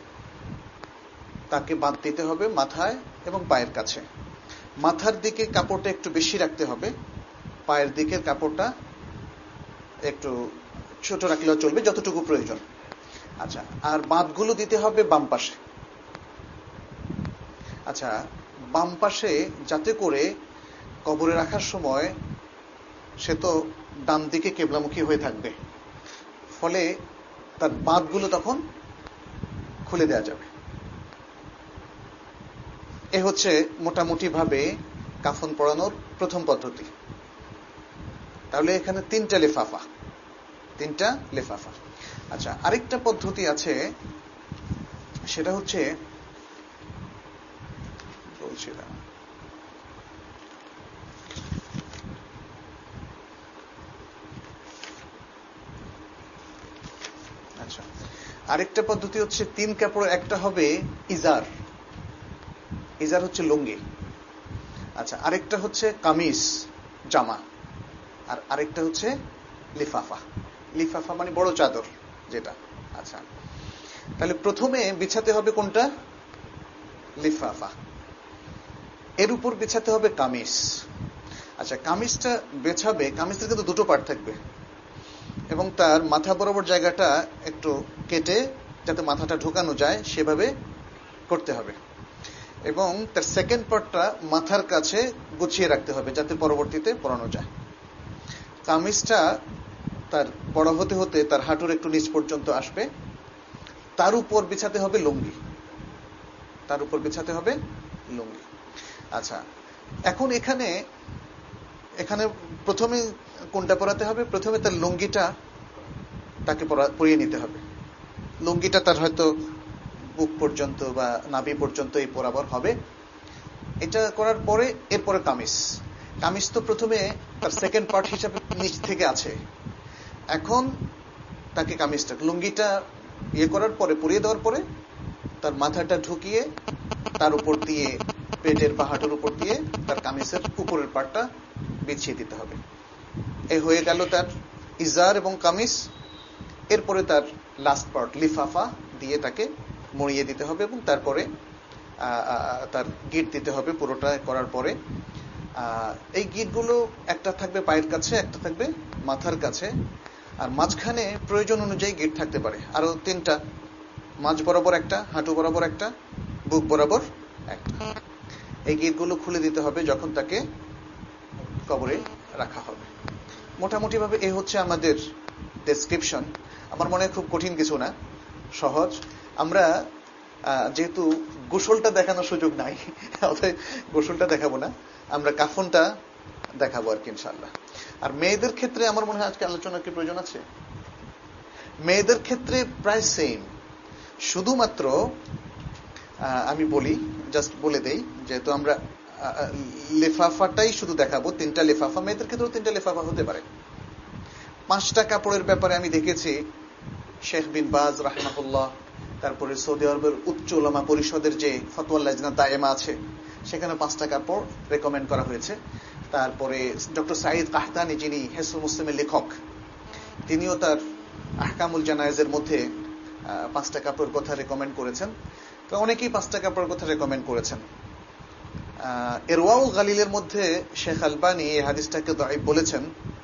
তাকে বাঁধ দিতে হবে মাথায় এবং পায়ের কাছে। মাথার দিকে কাপড়টা একটু বেশি রাখতে হবে, পায়ের দিকের কাপড়টা একটু ছোট রাখলেও চলবে, যতটুকু প্রয়োজন। আচ্ছা, আর বাঁধগুলো দিতে হবে বাম পাশে। আচ্ছা, বাম পাশে যাতে করে কবরে রাখার সময় সে তো ডান দিকে কেবলামুখী হয়ে থাকবে, ফলে তার বাঁধগুলো তখন খুলে দেওয়া যাবে। এ হচ্ছে মোটামুটি ভাবে কাফন পরানোর প্রথম পদ্ধতি। তাহলে এখানে তিনটা লেফাফা, তিনটা লেফাফা। আচ্ছা, আরেকটা পদ্ধতি আছে, সেটা হচ্ছে বলছিলাম আচ্ছা আরেকটা পদ্ধতি হচ্ছে তিন কাপড়, একটা হবে ইজার, ইজার হচ্ছে লুঙ্গি। আচ্ছা, আরেকটা হচ্ছে কামিজ, জামা, আর আরেকটা হচ্ছে লিফাফা। লিফাফা মানে বড় চাদর যেটা। আচ্ছা, তাহলে প্রথমে বিছাতে হবে কোনটা? লিফাফা। এর উপর বিছাতে হবে কামিজ। আচ্ছা, কামিজটা বেছাবে, কামিজের কিন্তু দুটো পার্ট থাকবে, এবং তার মাথা বরাবর জায়গাটা একটু কেটে যাতে মাথাটা ঢোকানো যায় সেভাবে করতে হবে, এবং তার সেকেন্ড পার্টটা মাথার কাছে গুছিয়ে রাখতে হবে যাতে পরবর্তীতে পরানো যায়। কামিজটা তার বড় হতে হতে তার হাঁটুর একটু নিচ পর্যন্ত আসবে, তার উপর বিছাতে হবে লুঙ্গি, তার উপর বিছাতে হবে লুঙ্গি। আচ্ছা, এখন এখানে এখানে প্রথমে কোনটা পরাতে হবে? প্রথমে তার লুঙ্গিটা তাকে পরিয়ে নিতে হবে। লুঙ্গিটা তার হয়তো বুক পর্যন্ত বা নাভি পর্যন্ত এই বরাবর হবে। এটা করার পরে এরপরে কামিজ। কামিজ তো প্রথমে তার সেকেন্ড পার্ট হিসাবে নিচ থেকে আছে, এখন তাকে কামিজটা, লুঙ্গিটা ইয়ে করার পরে, পরিয়ে দেওয়ার পরে তার মাথাটা ঢুকিয়ে তার উপর দিয়ে, পেটের বা হাঁটুর উপর দিয়ে তার কামিজের উপরের পার্টটা বিছিয়ে দিতে হবে। এ হয়ে গেল তার ইজার এবং কামিজ। এরপরে তার লাস্ট পার্ট লিফাফা দিয়ে তাকে মরিয়ে দিতে হবে, এবং তারপরে তার গিট দিতে হবে পুরোটা করার পরে। এই গিটগুলো একটা থাকবে পায়ের কাছে, একটা থাকবে মাথার কাছে, আর মাঝখানে প্রয়োজন অনুযায়ী গিট থাকতে পারে আরো তিনটা, মাঝ বরাবর একটা, হাঁটু বরাবর একটা, বুক বরাবর একটা। এই গিটগুলো খুলে দিতে হবে যখন তাকে কবরে রাখা হবে। মোটামুটি ভাবে এই হচ্ছে আমাদের ডেসক্রিপশন। আমার মনে হয় খুব কঠিন কিছু না, সহজ। আমরা যেহেতু গোসলটা দেখানোর সুযোগ নাই, অতএব গোসলটা দেখাবো না, আমরা কাফনটা দেখাবো আর কি ইনশাআল্লাহ। আর মেয়েদের ক্ষেত্রে আমার মনে হয় আজকে আলোচনার কি প্রয়োজন আছে? মেয়েদের ক্ষেত্রে প্রায় সেম, শুধুমাত্র আমি বলি, জাস্ট বলে দেই, যেহেতু আমরা লেফাফাটাই শুধু দেখাবো, তিনটা লেফাফা, মেয়েদের ক্ষেত্রেও তিনটা লেফাফা হতে পারে। পাঁচটা কাপড়ের ব্যাপারে আমি দেখেছি শেখ বিন বাজ রাহমাহুল্লাহ, তারপরে সৌদি আরবের উচ্চ উলামা পরিষদের যে ফতোয়া লাজনা দায়েমা আছে, সেখানে পাঁচটা কাপড় রেকমেন্ড করা হয়েছে। তারপরে ডক্টর সাঈদ কাহতানি, যিনি হিসনুল মুসলিমের লেখক, তিনিও তার আহকামুল জানায়েজের মধ্যে পাঁচটা কাপড়ের কথা রেকমেন্ড করেছেন। তো অনেকেই পাঁচটা কাপড়ের কথা রেকমেন্ড করেছেন। ইরওয়াউল গালিলের মধ্যে শেখ আলবানী এই হাদিসটাকে দাঈফ বলেছেন,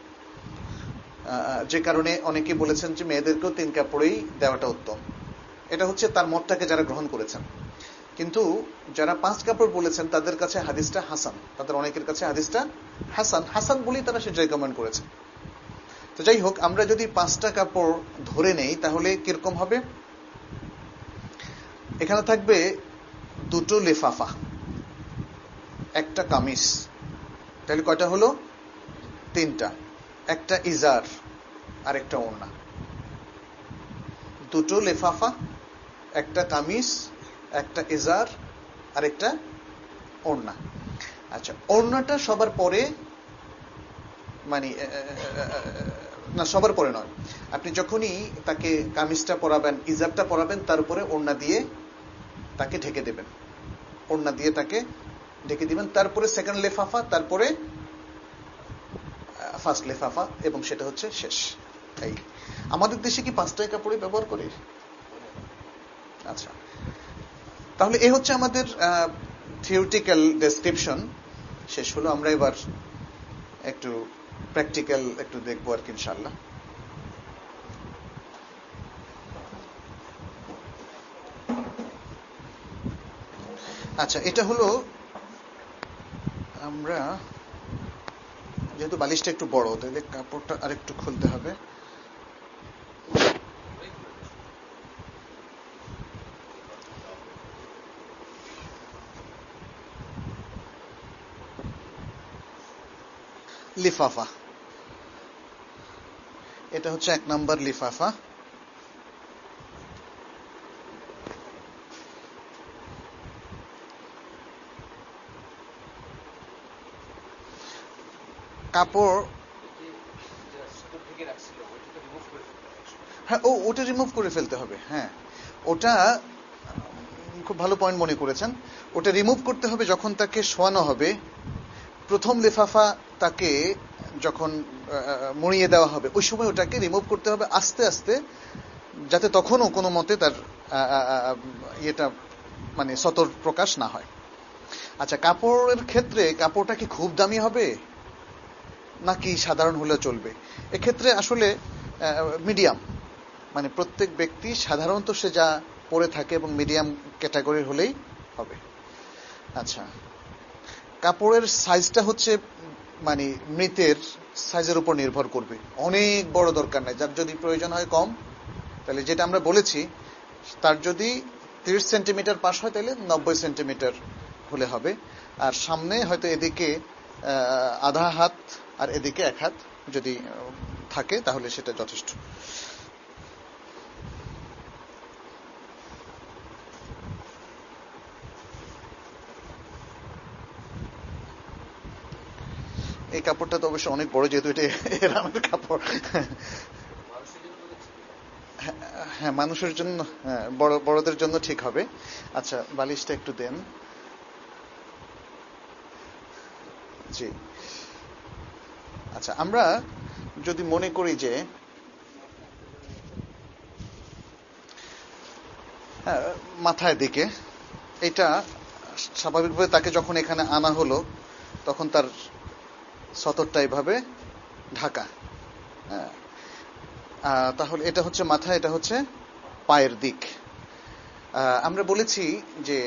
যে কারণে অনেকে বলেছেন যে মেয়েদেরকেও তিন কাপড়েই দেওয়াটা উত্তম। এটা হচ্ছে তার মতটাকে যারা গ্রহণ করেছেন। কিন্তু যারা পাঁচ কাপড় বলেছেন তাদের কাছে হাদিসটা হাসান, তাদের অনেকের কাছে হাদিসটা হাসান হাসান বলেই তারা সেটা রেকমেন্ড করেছেন। তো যাই হোক, আমরা যদি পাঁচটা কাপড় ধরে নেই তাহলে কিরকম হবে? এখানে থাকবে দুটো লেফাফা, একটা কামিজ, তাহলে কয়টা হলো? তিনটা। একটা ইজার আর একটা ওড়না। দুটো লেফাফা, একটা কামিজ, একটা ইজার আর একটা ওড়না। আচ্ছা, ওড়নাটা সবার পরে, মানে না সবার পরে নয়, আপনি যখনই তাকে কামিজটা পরাবেন, ইজারটা পরাবেন, তার উপরে ওড়না দিয়ে তাকে ঢেকে দেবেন, ওড়না দিয়ে তাকে ঢেকে দিবেন। তারপরে সেকেন্ড লেফাফা, তারপরে ফার্স্ট লেফাফা, এবং সেটা হচ্ছে শেষ। এই আমাদের দেশে কি পাঁচটাই কাপড়ই ব্যবহার করে? আচ্ছা, তাহলে এই হচ্ছে আমাদের থিওরিটিক্যাল ডেসক্রিপশন শেষ হলো। আমরা এবার একটু প্র্যাকটিক্যাল একটু দেখবো আর কি ইনশাআল্লাহ। আচ্ছা, এটা হলো, আমরা যেহেতু বালিশটা একটু বড়, তাহলে কাপড়টা আরেকটু খুলতে হবে। লিফাফা, এটা হচ্ছে এক নাম্বার লিফাফা। কাপড়, হ্যাঁ, ও ওটা রিমুভ করে ফেলতে হবে। হ্যাঁ, ওটা খুব ভালো পয়েন্ট মনে করেছেন। ওটা রিমুভ করতে হবে যখন তাকে শোয়ানো হবে। প্রথম লিফাফা তাকে যখন মুড়িয়ে দেওয়া হবে, ওই সময় ওটাকে রিমুভ করতে হবে আস্তে আস্তে, যাতে তখনও কোনো মতে তার ইয়েটা, মানে সতর প্রকাশ না হয়। আচ্ছা, কাপড়ের ক্ষেত্রে কাপড়টা কি খুব দামি হবে নাকি সাধারণ হলে চলবে? এক্ষেত্রে আসলে মিডিয়াম, মানে প্রত্যেক ব্যক্তি সাধারণত সে যা পরে থাকে এবং মিডিয়াম ক্যাটাগরি হলেই হবে। আচ্ছা, কাপড়ের সাইজটা হচ্ছে মানে মৃতের সাইজের উপর নির্ভর করবে। অনেক বড় দরকার নাই, যার যদি প্রয়োজন হয় কম, তাহলে যেটা আমরা বলেছি, তার যদি তিরিশ সেন্টিমিটার পাশ হয় তাহলে নব্বই সেন্টিমিটার হলে হবে। আর সামনে হয়তো এদিকে আধা হাত আর এদিকে এক হাত যদি থাকে তাহলে সেটা যথেষ্ট। এই কাপড়টা তো অবশ্য অনেক বড়, যেহেতু এটা এরামের কাপড়। হ্যাঁ, মানুষের জন্য, হ্যাঁ, বড় বড়দের জন্য ঠিক হবে। আচ্ছা, বালিশটা একটু দেন। জি, আচ্ছা, আমরা যদি মনে করি যে মাথায় দিকে, এটা স্বাভাবিকভাবে তাকে যখন এখানে আনা হলো তখন তার সতরটা এইভাবে ঢাকা। হ্যাঁ, তাহলে এটা হচ্ছে মাথা, এটা হচ্ছে পায়ের দিক। আমরা বলেছি যে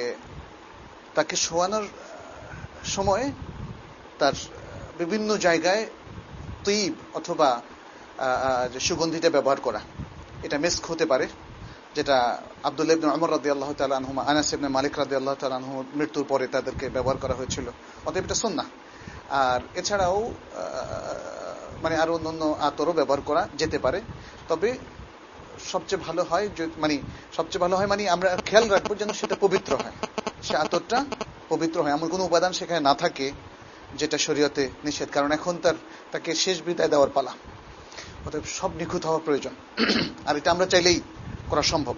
তাকে শোয়ানোর সময় তার বিভিন্ন জায়গায় তিব অথবা যে সুগন্ধিটা ব্যবহার করা, এটা মিস্ক হতে পারে, যেটা আব্দুল্লাহ ইবনে উমর রাদিয়াল্লাহু তাআলা আনহুমা, আনাস ইবনে মালিক রাদিয়াল্লাহু তাআলা আনহু মৃত্যুর পরে তাদেরকে ব্যবহার করা হয়েছিল, অতএব এটা সুন্নাহ। আর এছাড়াও মানে আরো অন্যান্য আতরও ব্যবহার করা যেতে পারে। তবে সবচেয়ে ভালো হয় মানে সবচেয়ে ভালো হয় মানে আমরা খেয়াল রাখবো যেন সেটা পবিত্র হয়, সে আতরটা পবিত্র হয়, এমন কোনো উপাদান সেখানে না থাকে যেটা শরীয়তে নিষেধ, কারণ এখন তার তাকে শেষ বিদায় দেওয়ার পালা, অতএব সব নিখুঁত হওয়া প্রয়োজন। আর এটা আমরা চাইলেই করা সম্ভব।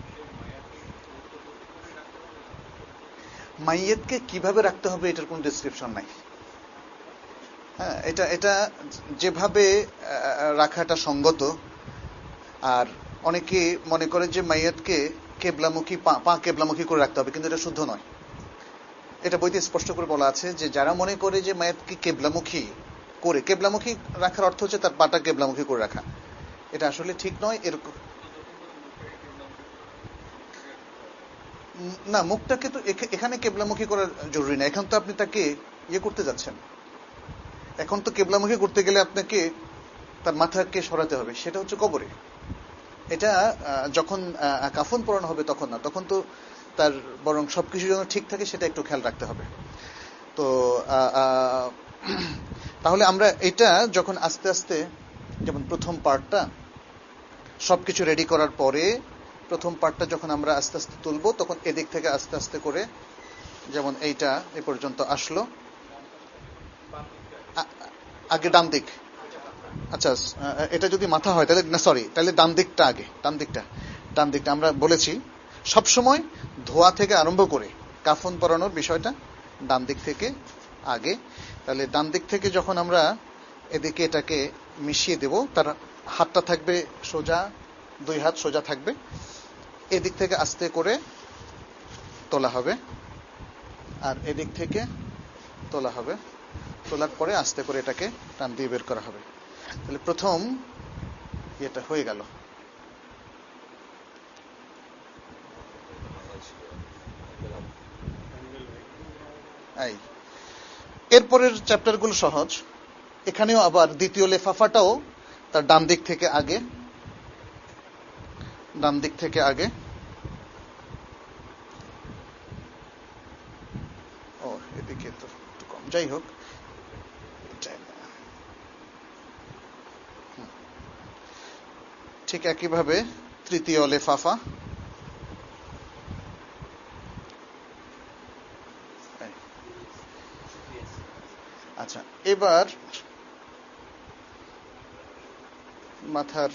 মাইয়েতকে কিভাবে রাখতে হবে এটার কোন ডেসক্রিপশন নাই। হ্যাঁ, এটা এটা যেভাবে রাখাটা সঙ্গত। আর অনেকে মনে করে যে মাইয়াতকে কেবলামুখী পা কেবলামুখী করে রাখতে হবে, কিন্তু এটা শুদ্ধ নয়। এটা বইতে স্পষ্ট করে বলা আছে যে যারা মনে করে যে মাইয়াতকে কেবলামুখী করে, কেবলামুখী রাখার অর্থ হচ্ছে তার পাটা কেবলামুখী করে রাখা, এটা আসলে ঠিক নয়। এরকম না, মুখটাকে তো এখানে কেবলামুখী করা জরুরি না। এখন তো আপনি তাকে ইয়ে করতে যাচ্ছেন, এখন তো কেবলামুখী করতে গেলে আপনাকে তার মাথাকে সরাতে হবে, সেটা হচ্ছে কবরে। এটা যখন কাফন পরানো হবে তখন না, তখন তো তার বরং সবকিছু যেন ঠিক থাকে সেটা একটু খেয়াল রাখতে হবে। তো তাহলে আমরা এটা যখন আস্তে আস্তে, যেমন প্রথম পার্টটা সবকিছু রেডি করার পরে প্রথম পার্টটা যখন আমরা আস্তে আস্তে তুলবো, তখন এদিক থেকে আস্তে আস্তে করে, যেমন এইটা এ পর্যন্ত আসলো, আগে ডান দিক, আচ্ছা এটা যদি মাথা হয় তাহলে না, সরি, তাহলে ডান দিকটা আগে, ডান দিকটা ডান দিকটা আমরা বলেছি সবসময় ধোয়া থেকে আরম্ভ করে কাফন পরানোর বিষয়টা ডান দিক থেকে আগে। তাহলে ডান দিক থেকে যখন আমরা এদিকে এটাকে মিশিয়ে দেব, তার হাতটা থাকবে সোজা, দুই হাত সোজা থাকবে, এদিক থেকে আস্তে করে তোলা হবে, আর এদিক থেকে তোলা হবে, তোলার পরে আস্তে করে এটাকে টান দিয়ে বের করা হবে। তাহলে প্রথম এটা হয়ে গেল। এই এরপরের চ্যাপ্টারগুলো সহজ। এখানেও আবার দ্বিতীয় লেফাফাটাও তার ডান দিক থেকে আগে, ডান দিক থেকে আগে। ও এদিকে তো একটু কম, যাই হোক, ঠিক একইভাবে তৃতীয় লেফাফা, আচ্ছা এবার মাথার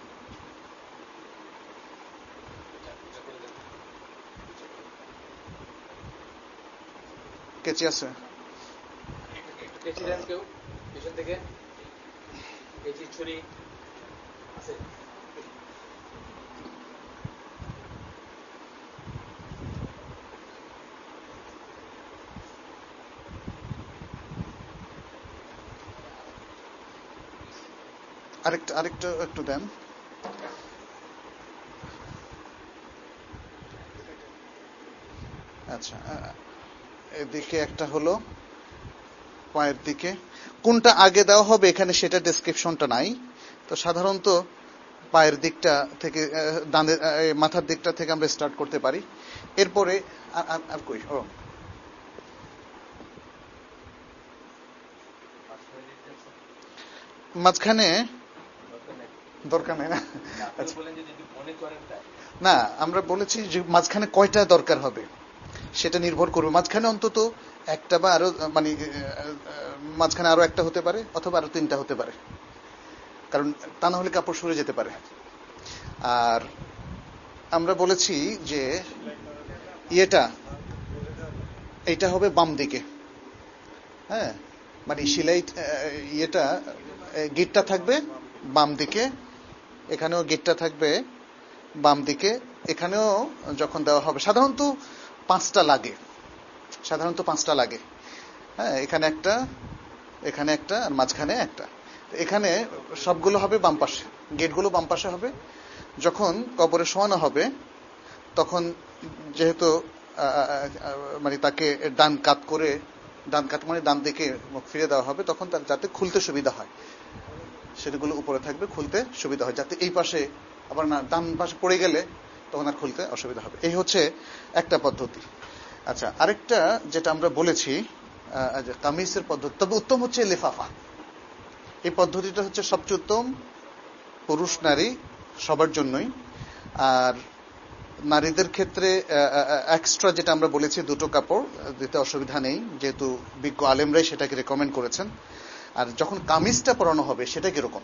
কেচি আছে, কেচি দেন কেউ পিছন থেকে, কেচি ছুরি আছে। আরেকটা আরেকটা একটু দেন। আচ্ছা এদিকে একটা হলো, পায়ের দিকে কোনটা আগে দেওয়া হবে এখানে সেটা ডেসক্রিপশনটা নাই, তো সাধারণত পায়ের দিকটা থেকে, ডানের মাথার দিকটা থেকে আমরা স্টার্ট করতে পারি। এরপরে আর কই, ও মাঝখানে দরকার নেই না, না আমরা বলেছি যে মাঝখানে কয়টা দরকার হবে সেটা নির্ভর করবে। মাঝখানে অন্তত একটা বা আরো, মানে মাঝখানে আরো একটা হতে পারে অথবা আরো তিনটা হতে পারে, কারণ তা না হলে কাপড় সরে যেতে পারে। আর আমরা বলেছি যে ইয়েটা এটা হবে বাম দিকে, হ্যাঁ, মানে সিলাই ইয়েটা গিটটা থাকবে বাম দিকে, এখানেও গিটটা থাকবে বাম দিকে, এখানেও যখন দেওয়া হবে সাধারণত পাঁচটা লাগে, সাধারণত পাঁচটা লাগে, হ্যাঁ, এখানে একটা, এখানে একটা, আর মাঝখানে একটা। এখানে সবগুলো হবে বাম পাশে, গেটগুলো বাম পাশে হবে। যখন কবরে শোয়ানো হবে তখন যেহেতু মানে তাকে ডান কাত করে, ডান কাত মানে ডান দিকে মুখ ফিরে দেওয়া হবে, তখন তার যাতে খুলতে সুবিধা হয়, সেগুলো উপরে থাকবে, খুলতে সুবিধা হয়, যাতে এই পাশে আবার না ডান পাশে পড়ে গেলে তখন আর খুলতে অসুবিধা হবে। এই হচ্ছে একটা পদ্ধতি। আচ্ছা, আরেকটা যেটা আমরা বলেছি কামিজের পদ্ধতি, তবে উত্তম হচ্ছে লিফাফা। এই পদ্ধতিটা হচ্ছে সবচেয়ে উত্তম, পুরুষ নারী সবার জন্যই। আর নারীদের ক্ষেত্রে এক্সট্রা যেটা আমরা বলেছি দুটো কাপড় দিতে অসুবিধা নেই, যেহেতু বিজ্ঞ আলেমরাই সেটাকে রেকমেন্ড করেছেন। আর যখন কামিজটা পরানো হবে সেটা কিরকম?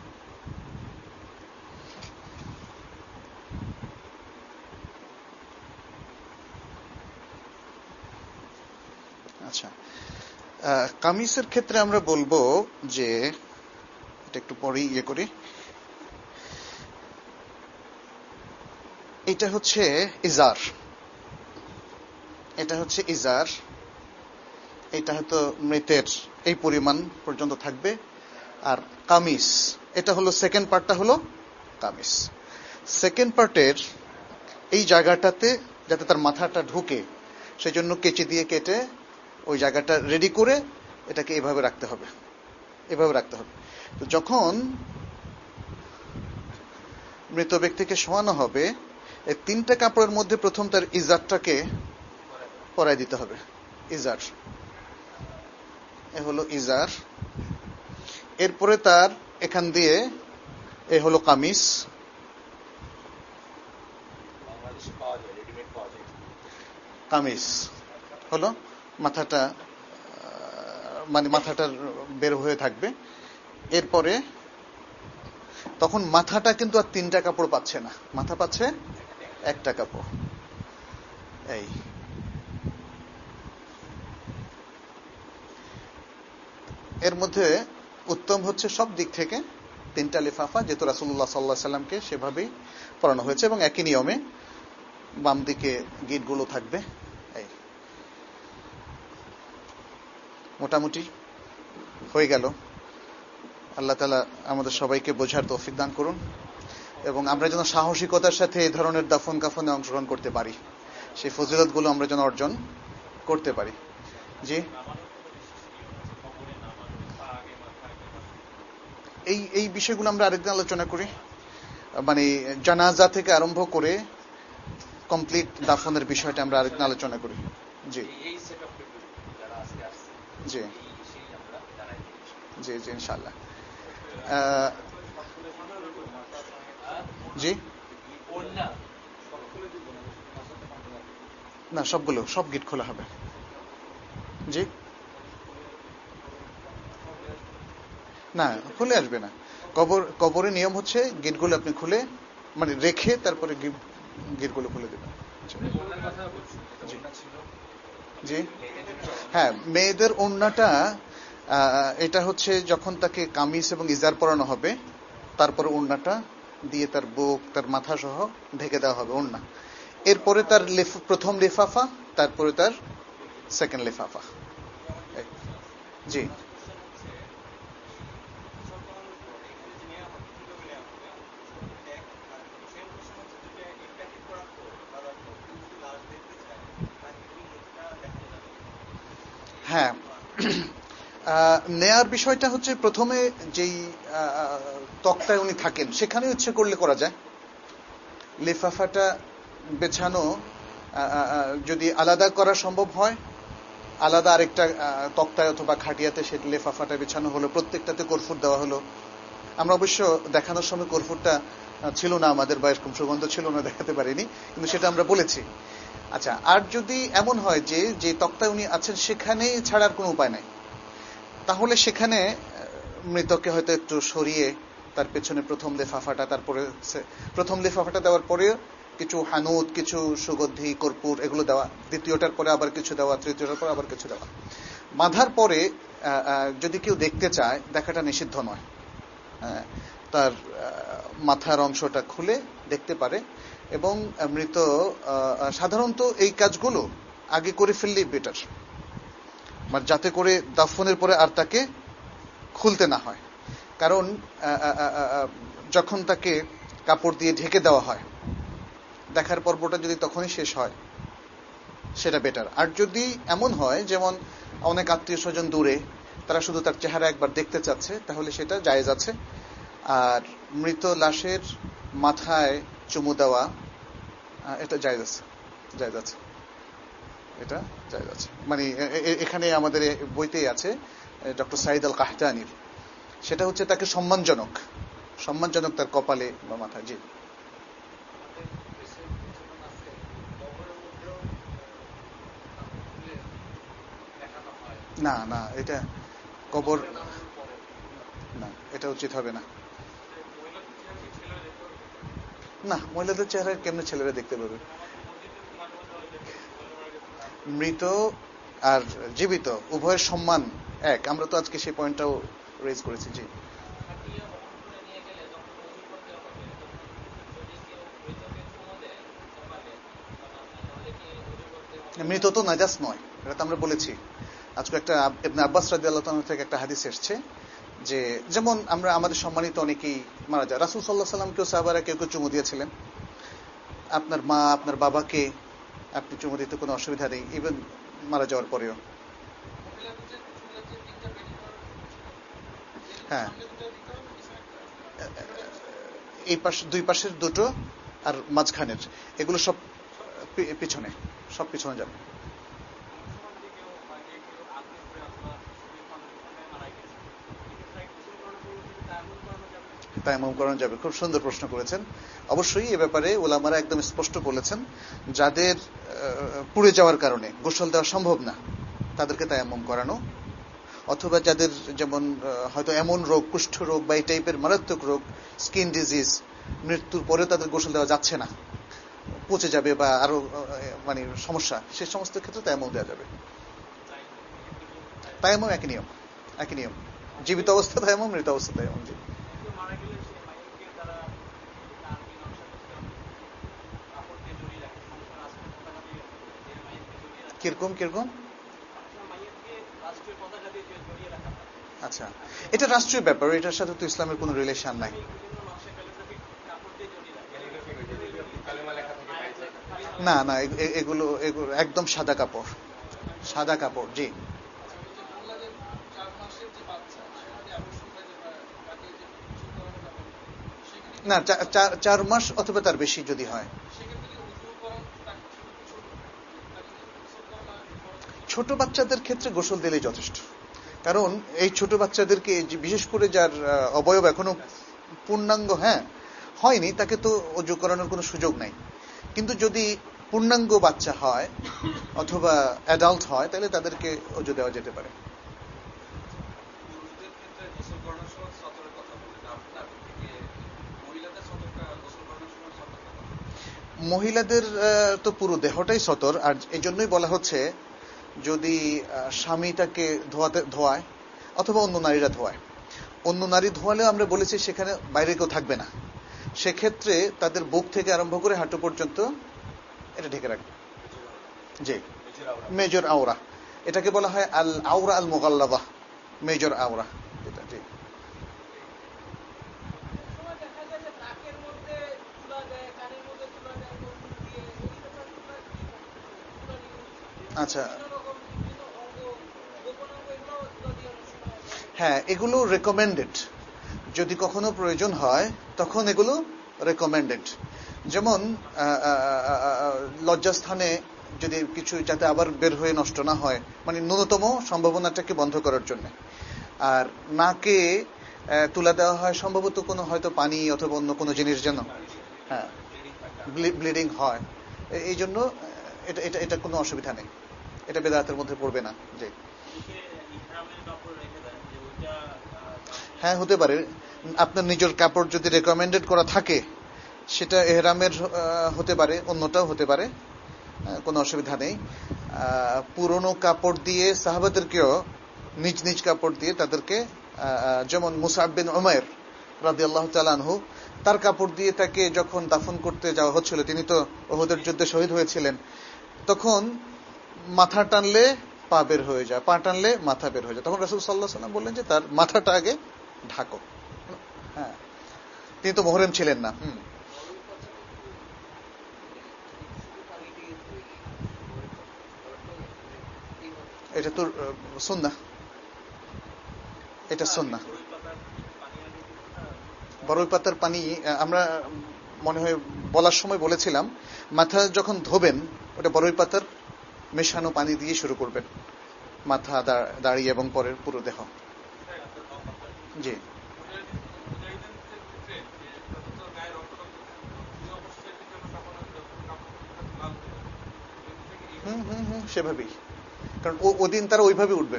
আচ্ছা, কামিজের ক্ষেত্রে আমরা বলবো যে এটা একটু পরেই ইয়ে করি। এটা হচ্ছে ইজার, এটা হচ্ছে ইজার। এটা হয়তো মৃতের এই পরিমাণ পর্যন্ত থাকবে। আর কামিজ এটা হলো সেকেন্ড পার্টটা, হলো কামিজ। সেকেন্ড পার্টের এই জায়গাটাতে যাতে তার মাথাটা ঢুকে, সেই জন্য কেচি দিয়ে কেটে ওই জায়গাটা রেডি করে এটাকে এভাবে রাখতে হবে, এভাবে রাখতে হবে। তো যখন মৃত ব্যক্তিকে শোয়ানো হবে, এই তিনটা কাপড়ের মধ্যে প্রথম তার ইজারটাকে পরাই দিতে হবে। ইজার, এ হলো ইজার। এরপরে তার এখান দিয়ে এ হলো কামিজ। কামিজ হলো মাথাটা, মানে মাথাটা বের হয়ে থাকবে। এরপরে তখন মাথাটা কিন্তু আর তিনটা কাপড় পাচ্ছে না, মাথা পাচ্ছে একটা কাপড়। এই এর মধ্যে উত্তম হচ্ছে সব দিক থেকে তিনটা লিফাফা, যেহেতু রাসূলুল্লাহ সাল্লাল্লাহু আলাইহি সাল্লামকে সেভাবেই পরানো হয়েছে, এবং একই নিয়মে বাম দিকে গিটগুলো থাকবে। এই মোটামুটি হয়ে গেল। আল্লাহ তাআলা আমাদের সবাইকে বোঝার তৌফিক দান করুন, এবং আমরা যেন সাহসিকতার সাথে এই ধরনের দাফন কাফনে অংশগ্রহণ করতে পারি, সেই ফজিলতগুলো আমরা যেন অর্জন করতে পারি। জি, এই এই বিষয়গুলো আমরা আরেকদিন আলোচনা করি, মানে জানাজা থেকে আরম্ভ করে কমপ্লিট দাফনের বিষয়টা আমরা আরেকদিন আলোচনা করি। জি জি জি জি ইনশাআল্লাহ। জি না, সবগুলো সব গিট খোলা হবে। জি না, খুলে আসবে না। কবর কবরের নিয়ম হচ্ছে গেটগুলো আপনি খুলে, মানে রেখে তারপরে গেটগুলো খুলে দেবেন। জি হ্যাঁ, মেয়েদের ওড়নাটা এটা হচ্ছে যখন তাকে কামিজ এবং ইজার পরানো হবে, তারপরে ওড়নাটা দিয়ে তার বুক, তার মাথা সহ ঢেকে দেওয়া হবে ওড়না। এরপরে তার প্রথম লিফাফা, তারপরে তার সেকেন্ড লিফাফা। জি হ্যাঁ, নেয়ার বিষয়টা হচ্ছে প্রথমে যেই তক্তায় উনি থাকেন সেখানে ইচ্ছে করলে করা যায়। লিফাফাটা বেছানো যদি আলাদা করা সম্ভব হয়, আলাদা আরেকটা তক্তায় অথবা খাটিয়াতে সে লিফাফাটা বেছানো হলো, প্রত্যেকটাতে কর্ফুর দেওয়া হলো। আমরা অবশ্য দেখানোর সময় কর্ফুরটা ছিল না আমাদের, বা এরকম সুগন্ধ ছিল না, দেখাতে পারিনি, কিন্তু সেটা আমরা বলেছি। আচ্ছা, আর যদি এমন হয় যে যে তক্তায় উনি আছেন সেখানেই ছাড়ার কোনো উপায় নাই, তাহলে সেখানে মৃতকে হয়তো একটু সরিয়ে তার পেছনে প্রথম লিফাফাটা, তারপরে প্রথম লিফাফাটা দেওয়ার পরে কিছু হানুত, কিছু সুগন্ধি, কর্পূর এগুলো দেওয়া, দ্বিতীয়টার পরে আবার কিছু দেওয়া, তৃতীয়টার পরে আবার কিছু দেওয়া। বাঁধার পরে যদি কেউ দেখতে চায়, দেখাটা নিষিদ্ধ নয়, তার মাথার অংশটা খুলে দেখতে পারে। এবং মৃত সাধারণত এই কাজগুলো আগে করে ফেললেই বেটার, মানে যাতে করে দাফনের পরে আর তাকে খুলতে না হয়। কারণ যখন তাকে কাপড় দিয়ে ঢেকে দেওয়া হয়, দেখার পর্বটা যদি তখনই শেষ হয় সেটা বেটার। আর যদি এমন হয় যেমন অনেক আত্মীয় স্বজন দূরে, তারা শুধু তার চেহারা একবার দেখতে চাচ্ছে, তাহলে সেটা জায়েজ আছে। আর মৃত লাশের মাথায় চুমু দেওয়া, এটা জায়েজ আছে, জায়েজ আছে, এটা জায়েজ আছে। মানে এখানে আমাদের বইতেই আছে ডক্টর সাইদ আল কাহতানির, সেটা হচ্ছে তাকে সম্মানজনক, সম্মানজনক তার কপালে বা মাথায়। জি, না না, এটা কবর, না, এটা উচিত হবে না। না, মহিলাদের চেহারা কেমনে ছেলেরা দেখতে পাবে? মৃত আর জীবিত উভয়ের সম্মান এক, আমরা তো আজকে সেই পয়েন্টটাও রেজ করেছি। জি, মৃত তো নাজাস নয়, এটা তো আমরা বলেছি। আজকে একটা ইবনে আব্বাস রাদিয়াল্লাহু তাআলা থেকে একটা হাদিস এসেছে যে, যেমন আমরা আমাদের সম্মানিত অনেকেই মারা যায়, রাসূল সাল্লাল্লাহু আলাইহি ওয়াসাল্লাম কেউ সাহাবারা কেউ কেউ চুমু দিয়েছিলেন। আপনার মা, আপনার বাবাকে আপনি চুমু দিতে কোনো অসুবিধা নেই, ইভেন মারা যাওয়ার পরেও। হ্যাঁ, এই পাশ, দুই পাশের দুটো আর মাঝখানের, এগুলো সব পিছনে, সব পিছনে যাবে। তায়াম্মুম করানো যাবে। খুব সুন্দর প্রশ্ন করেছেন। অবশ্যই এ ব্যাপারে ওলামারা একদম স্পষ্ট বলেছেন, যাদের পুড়ে যাওয়ার কারণে গোসল দেওয়া সম্ভব না তাদেরকে তায়াম্মুম করানো, অথবা যাদের যেমন হয়তো এমন রোগ, কুষ্ঠ রোগ বা এই টাইপের মারাত্মক রোগ, স্কিন ডিজিজ, মৃত্যুর পরেও তাদের গোসল দেওয়া যাচ্ছে না, পচে যাবে বা আরো মানে সমস্যা, সে সমস্ত ক্ষেত্রে তায়াম্মুম দেওয়া যাবে। তায়াম্মুম একই নিয়ম, একই নিয়ম, জীবিত অবস্থা তায়াম্মুম, মৃত অবস্থা তায়াম্মুম। জি, কিরকম কিরকম? আচ্ছা, এটা রাষ্ট্রীয় ব্যাপার, এটার সাথে তো ইসলামের কোনো রিলেশন নাই। না না, এগুলো এগুলো একদম সাদা কাপড়, সাদা কাপড়। জি, না, চার মাস অথবা তার বেশি যদি হয়। ছোট বাচ্চাদের ক্ষেত্রে গোসল দিলেই যথেষ্ট, কারণ এই ছোট বাচ্চাদেরকে, বিশেষ করে যার অবয়ব এখনো পূর্ণাঙ্গ হ্যাঁ হয়নি, তাকে তো অজু করানোর কোনো সুযোগ নাই। কিন্তু যদি পূর্ণাঙ্গ বাচ্চা হয় অথবা অ্যাডাল্ট হয়, তাহলে তাদেরকে অজু দেওয়া যেতে পারে। মহিলাদের তো পুরো দেহটাই সতর, আর এই জন্যই বলা হচ্ছে যদি স্বামী তাকে ধোয়াতে ধোয়ায় অথবা অন্য নারীরা ধোয়ায়, অন্য নারী ধোয়ালেও আমরা বলেছি সেখানে বাইরে কেউ থাকবে না, সেক্ষেত্রে তাদের বুক থেকে আরম্ভ করে হাঁটু পর্যন্ত এটা ঢেকে রাখবে। জি, মেজর আওরা, এটাকে বলা হয় আল আওরা আল মুগাল্লাযা, মেজর আওরা এটা। জি, আচ্ছা, হ্যাঁ, এগুলো রেকমেন্ডেড, যদি কখনো প্রয়োজন হয় তখন এগুলো রেকমেন্ডেড। যেমন লজ্জাস্থানে যদি কিছু, যাতে আবার বের হয়ে নষ্ট না হয়, মানে ন্যূনতম সম্ভাবনাটাকে বন্ধ করার জন্য। আর নাকে তুলা দেওয়া হয় সম্ভবত কোনো হয়তো পানি অথবা অন্য কোনো জিনিস যেন হ্যাঁ ব্লিডিং হয়, এই জন্য এটা এটা এটা কোনো অসুবিধা নেই, এটা বেদাতের মধ্যে পড়বে না। যে হ্যাঁ, হতে পারে, আপনার নিজের কাপড় যদি রেকমেন্ডেড করা থাকে সেটা এহরামের হতে পারে, অন্যটাও হতে পারে, কোনো অসুবিধা নেই। পুরনো কাপড় দিয়ে সাহাবাদেরকেও নিজ নিজ কাপড় দিয়ে তাদেরকে, যেমন মুসআব বিন উমাইর রাদিয়াল্লাহু তাআলা আনহু, তার কাপড় দিয়ে তাকে যখন দাফন করতে যাওয়া হচ্ছিল, তিনি তো উহুদের যুদ্ধে শহীদ হয়েছিলেন, তখন মাথা টানলে পা বের হয়ে যায়, পা টানলে মাথা বের হয়ে যায়, তখন রাসূল সাল্লাল্লাহু আলাইহি ওয়াসাল্লাম বললেন যে তার মাথাটা আগে ঢাকো। হ্যাঁ, তিনি তো মুহরিম ছিলেন না। হুম, এটা তো সুন্নাহ। এটা সুন্নাহ। বরই পাতার পানি আমরা মনে হয় বলার সময় বলেছিলাম, মাথা যখন ধোবেন ওটা বরই পাতার মেশানো পানি দিয়ে শুরু করবেন, মাথা দাঁড়িয়ে এবং পরের পুরো দেহ। জি হুম হুম হুম সেভাবেই, কারণ ওদিন তারা ওইভাবে উঠবেন।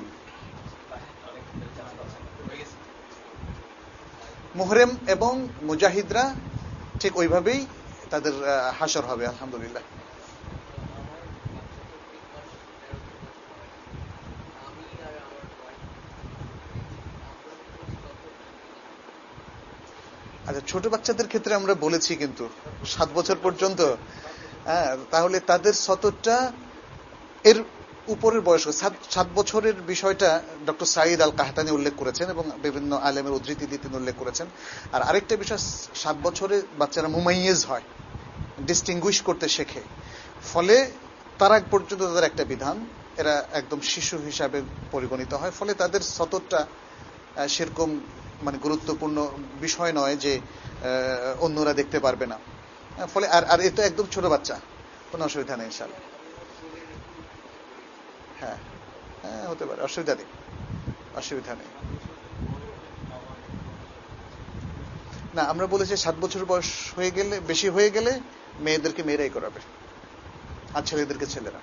মুহরিম এবং মুজাহিদরা ঠিক ওইভাবেই তাদের হাসর হবে আলহামদুলিল্লাহ। আচ্ছা, ছোট বাচ্চাদের ক্ষেত্রে আমরা বলেছি কিন্তু সাত বছর পর্যন্ত, হ্যাঁ, তাহলে তাদের সতরটা এর উপরের বয়স সাত বছরের বিষয়টা ডক্টর সাঈদ আল কাহতানি উল্লেখ করেছেন এবং বিভিন্ন আলেমের উদ্ধৃতি দিয়ে তিনি উল্লেখ করেছেন। আর আরেকটা বিষয়, সাত বছরে বাচ্চারা মুমাইয়েজ হয়, ডিস্টিংগুইশ করতে শেখে, ফলে তার আগ পর্যন্ত তাদের একটা বিধান, এরা একদম শিশু হিসাবে পরিগণিত হয়, ফলে তাদের সতরটা সেরকম মানে গুরুত্বপূর্ণ বিষয় নয় যে অন্যরা দেখতে পারবে না, ফলে আর আর এটা একদম ছোট বাচ্চা, কোনো অসুবিধা নেই ইনশাআল্লাহ। হ্যাঁ হ্যাঁ হতে পারে, অসুবিধা নেই, অসুবিধা নেই। না, আমরা বলেছি সাত বছর বয়স হয়ে গেলে, বেশি হয়ে গেলে মেয়েদেরকে মেয়েরাই করাবে, আর ছেলেদেরকে ছেলেরা।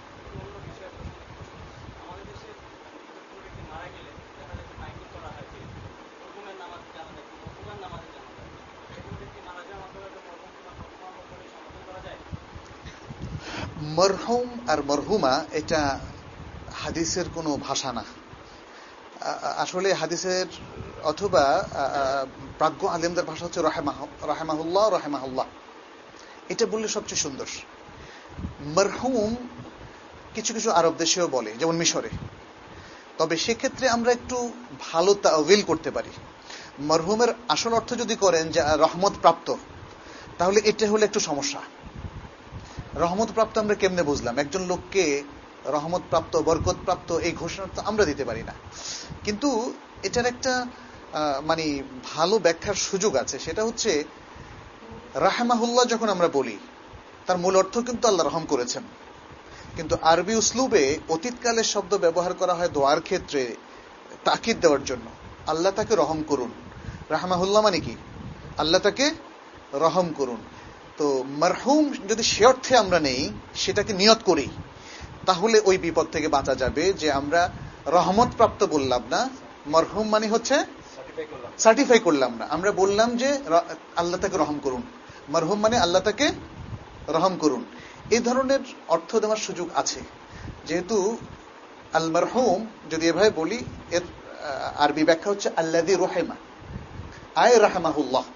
মরহুম আর মরহুমা এটা হাদিসের কোনো ভাষা না, আসলে হাদিসের অথবা প্রাজ্ঞ আলেমদের ভাষা হচ্ছে রাহেমাহুল্লাহ রাহেমাহুল্লাহ, এটা বললে সবচেয়ে সুন্দর। মরহুম কিছু কিছু আরব দেশেও বলে, যেমন মিশরে, তবে সেক্ষেত্রে আমরা একটু ভালো তাওয়িল করতে পারি। মরহুমের আসল অর্থ যদি করেন যে রহমত প্রাপ্ত, তাহলে এটা হলে একটু সমস্যা। রহমত প্রাপ্ত আমরা কেমনে বুঝলাম? একজন লোককে রহমত প্রাপ্ত, বরকত প্রাপ্ত এই ঘোষণা তো আমরা দিতে পারি না, কিন্তু এটার একটা মানে ভালো ব্যাখ্যার সুযোগ আছে। সেটা হচ্ছে রাহমাহুল্লাহ যখন আমরা বলি, তার মূল অর্থ কিন্তু আল্লাহ রহম করেছেন, কিন্তু আরবি উসলুবে অতীতকালের শব্দ ব্যবহার করা হয় দোয়ার ক্ষেত্রে তাকিদ দেওয়ার জন্য। আল্লাহ তাকে রহম করুন, রাহমাহুল্লাহ মানে কি? আল্লাহ তাকে রহম করুন। তো মারহুম যদি সে অর্থে আমরা নেই, সেটাকে নিয়ত করি, তাহলে ওই বিপদ থেকে বাঁচা যাবে যে আমরা রহমত প্রাপ্ত বললাম না, মারহুম মানে হচ্ছে সার্টিফাই করলাম না, আমরা বললাম যে আল্লাহ তাকে রহম করুন, মারহুম মানে আল্লাহ তাকে রহম করুন। এই ধরনের অর্থ দেওয়ার সুযোগ আছে, যেহেতু আল মারহুম যদি এভাবে বলি, এর আরবি ব্যাখ্যা হচ্ছে আল্লাযী রহিমা আয় রাহমাহুল্লাহ।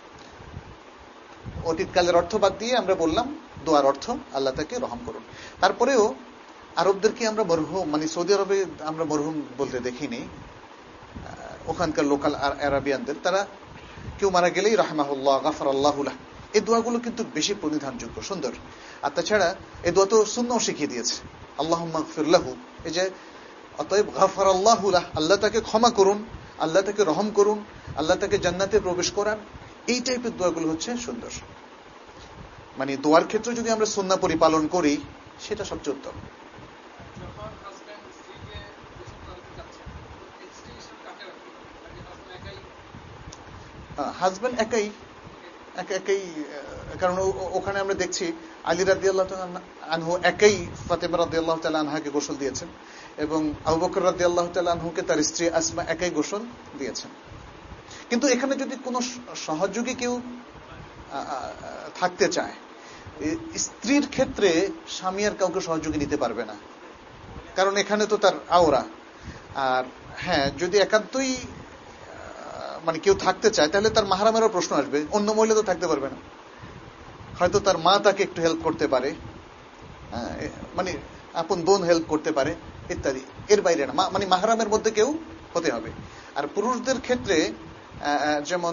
অতীতকালের অর্থ বাদ দিয়ে আমরা বললাম দোয়ার অর্থ আল্লাহ তাকে রহম করুন। তারপরেও আরবদেরকে আমরা মরহুম, মানে সৌদি আরবে আমরা মরহুম বলতে দেখিনি, ওখানকার লোকাল আরাবিয়ানদের, তারা কেউ মারা গেলেই রাহমাহুল্লাহ, গাফারাল্লাহু লাহ, এই দোয়াগুলো কিন্তু বেশি প্রণিধানযোগ্য, সুন্দর। আর তাছাড়া এই দোয়া তো সুন্নাহও শিখিয়ে দিয়েছে, আল্লাহুম্মা গফির লাহু, এই যে অতএব গাফারাল্লাহু লাহ, আল্লাহ তাকে ক্ষমা করুন, আল্লাহ তাকে রহম করুন, আল্লাহ তাকে জান্নাতে প্রবেশ করান, এই টাইপের দোয়াগুলো হচ্ছে সুন্দর। মানে দোয়ার ক্ষেত্রে যদি আমরা সুন্নাহ পরিপালন করি, সেটা সবচেয়ে উত্তম। হাজবেন্ড একাই একা একাই, কারণ ওখানে আমরা দেখছি আলী রাদিয়াল্লাহু তাআলা আনহু একাই ফাতেমা রাদিয়াল্লাহু তাআলা আনহাকে গোসল দিয়েছেন, এবং আবু বকর রাদিয়াল্লাহু তাআলা আনহুকে তার স্ত্রী আসমা একাই গোসল দিয়েছেন। কিন্তু এখানে যদি কোনো সহযোগী কেউ থাকতে চায়, স্ত্রীর ক্ষেত্রে স্বামী আর কাউকে সহযোগী নিতে পারবে না, কারণ এখানে তো তার আওরা। আর হ্যাঁ, যদি একান্তই মানে কেউ থাকতে চায়, তাহলে তার মাহরামেরও প্রশ্ন আসবে, অন্য মহিলা তো থাকতে পারবে না, হয়তো তার মা তাকে একটু হেল্প করতে পারে, হ্যাঁ, মানে আপন বোন হেল্প করতে পারে ইত্যাদি, এর বাইরে না, মানে মাহরামের মধ্যে কেউ হতে হবে। আর পুরুষদের ক্ষেত্রে যেমন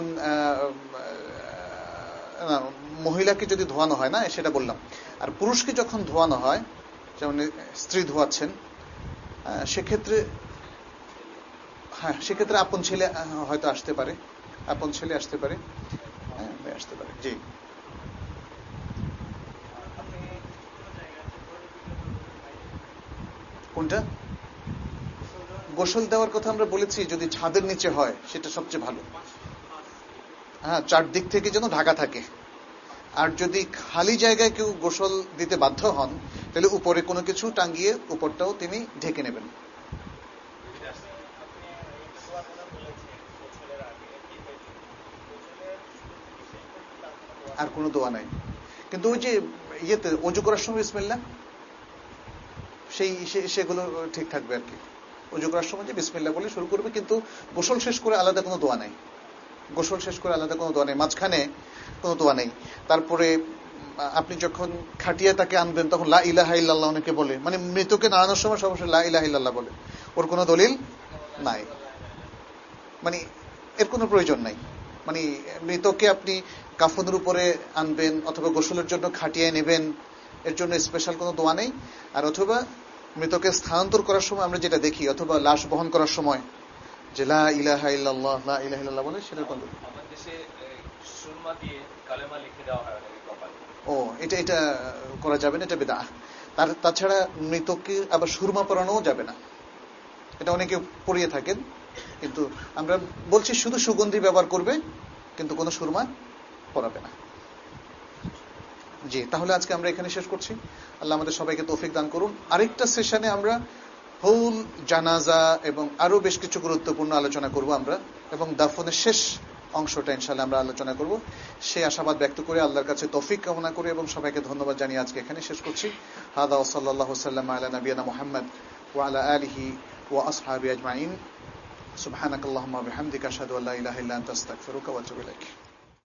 মহিলাকে যদি ধোয়ানো হয় না, সেটা বললাম, আর পুরুষকে যখন ধোয়ানো হয়, যেমন স্ত্রী ধোয়াচ্ছেন, সেক্ষেত্রে হ্যাঁ, সেক্ষেত্রে আপন ছেলে হয়তো আসতে পারে, আপন ছেলে আসতে পারে, হ্যাঁ আসতে পারে। জি, কোনটা? গোসল দেওয়ার কথা আমরা বলেছি যদি ছাদের নিচে হয় সেটা সবচেয়ে ভালো। হ্যাঁ, চারদিক থেকে যেন ঢাকা থাকে। আর যদি খালি জায়গায় কেউ গোসল দিতে বাধ্য হন তাহলে উপরে কোনো কিছু টাঙ্গিয়ে উপরটাও তিনি ঢেকে নেবেন। আর কোনো দোয়া নাই, কিন্তু ওই যে ইয়েতে অজু করার সময় বিসমিল্লাহ, সেই সেগুলো ঠিক থাকবে আর কি। অজু করার সময় যে বিসমিল্লাহ বলে শুরু করবে, কিন্তু গোসল শেষ করে আলাদা কোনো দোয়া নাই। গোসল শেষ করে আলাদা কোনো দোয়া নেই, মাঝখানে কোনো দোয়া নেই। তারপরে আপনি যখন খাটিয়ে তাকে আনবেন তখন লা ইলাহা ইল্লাল্লাহ অনেকে বলে, মানে মৃতকে নাড়ানোর সময় সবসময় লা ইলাহা ইল্লাল্লাহ বলে, ওর কোনো দলিল নাই, মানে এর কোনো প্রয়োজন নাই। মানে মৃতকে আপনি কাফনের উপরে আনবেন অথবা গোসলের জন্য খাটিয়ে নেবেন, এর জন্য স্পেশাল কোনো দোয়া নেই। আর অথবা মৃতকে স্থানান্তর করার সময় আমরা যেটা দেখি, অথবা লাশ বহন করার সময় যে লা ইলাহা ইল্লাল্লাহ লা ইলাহা ইল্লাল্লাহ বলে, সেটার কোনো ও এটা এটা করা যাবে না, এটা বিদআহ। তার তাছাড়া মৃতকে আবার সুরমা পরানোও যাবে না, এটা অনেকে পরিয়ে থাকেন, কিন্তু আমরা বলছি শুধু সুগন্ধি ব্যবহার করবে, কিন্তু কোনো সুরমা পরাবে না। জি, তাহলে আজকে আমরা এখানে শেষ করছি। আল্লাহ আমাদের সবাইকে তৌফিক দান করুন। আরেকটা সেশনে আমরা হোল জানাজা এবং আরো বেশ কিছু গুরুত্বপূর্ণ আলোচনা করব আমরা, এবং দাফনের শেষ অংশটা ইনশাআল্লাহ আমরা আলোচনা করব। সেই আশাবাদ ব্যক্ত করে আল্লাহর কাছে তৌফিক কামনা করে এবং সবাইকে ধন্যবাদ জানিয়ে আজকে এখানে শেষ করছি। হাদা ওয়া সাল্লাল্লাহু সাল্লাম আলা নবিয়ানা মুহাম্মদ ওয়া আলা আলিহি ওয়া আসহাবিহি আজমাইন। সুবহানাকাল্লাহুম্মা ওয়া বিহামদিকা আশহাদু আল্লা ইলাহা ইল্লা আনতা আস্তাগফিরুকা ওয়া আতুবু ইলাইক।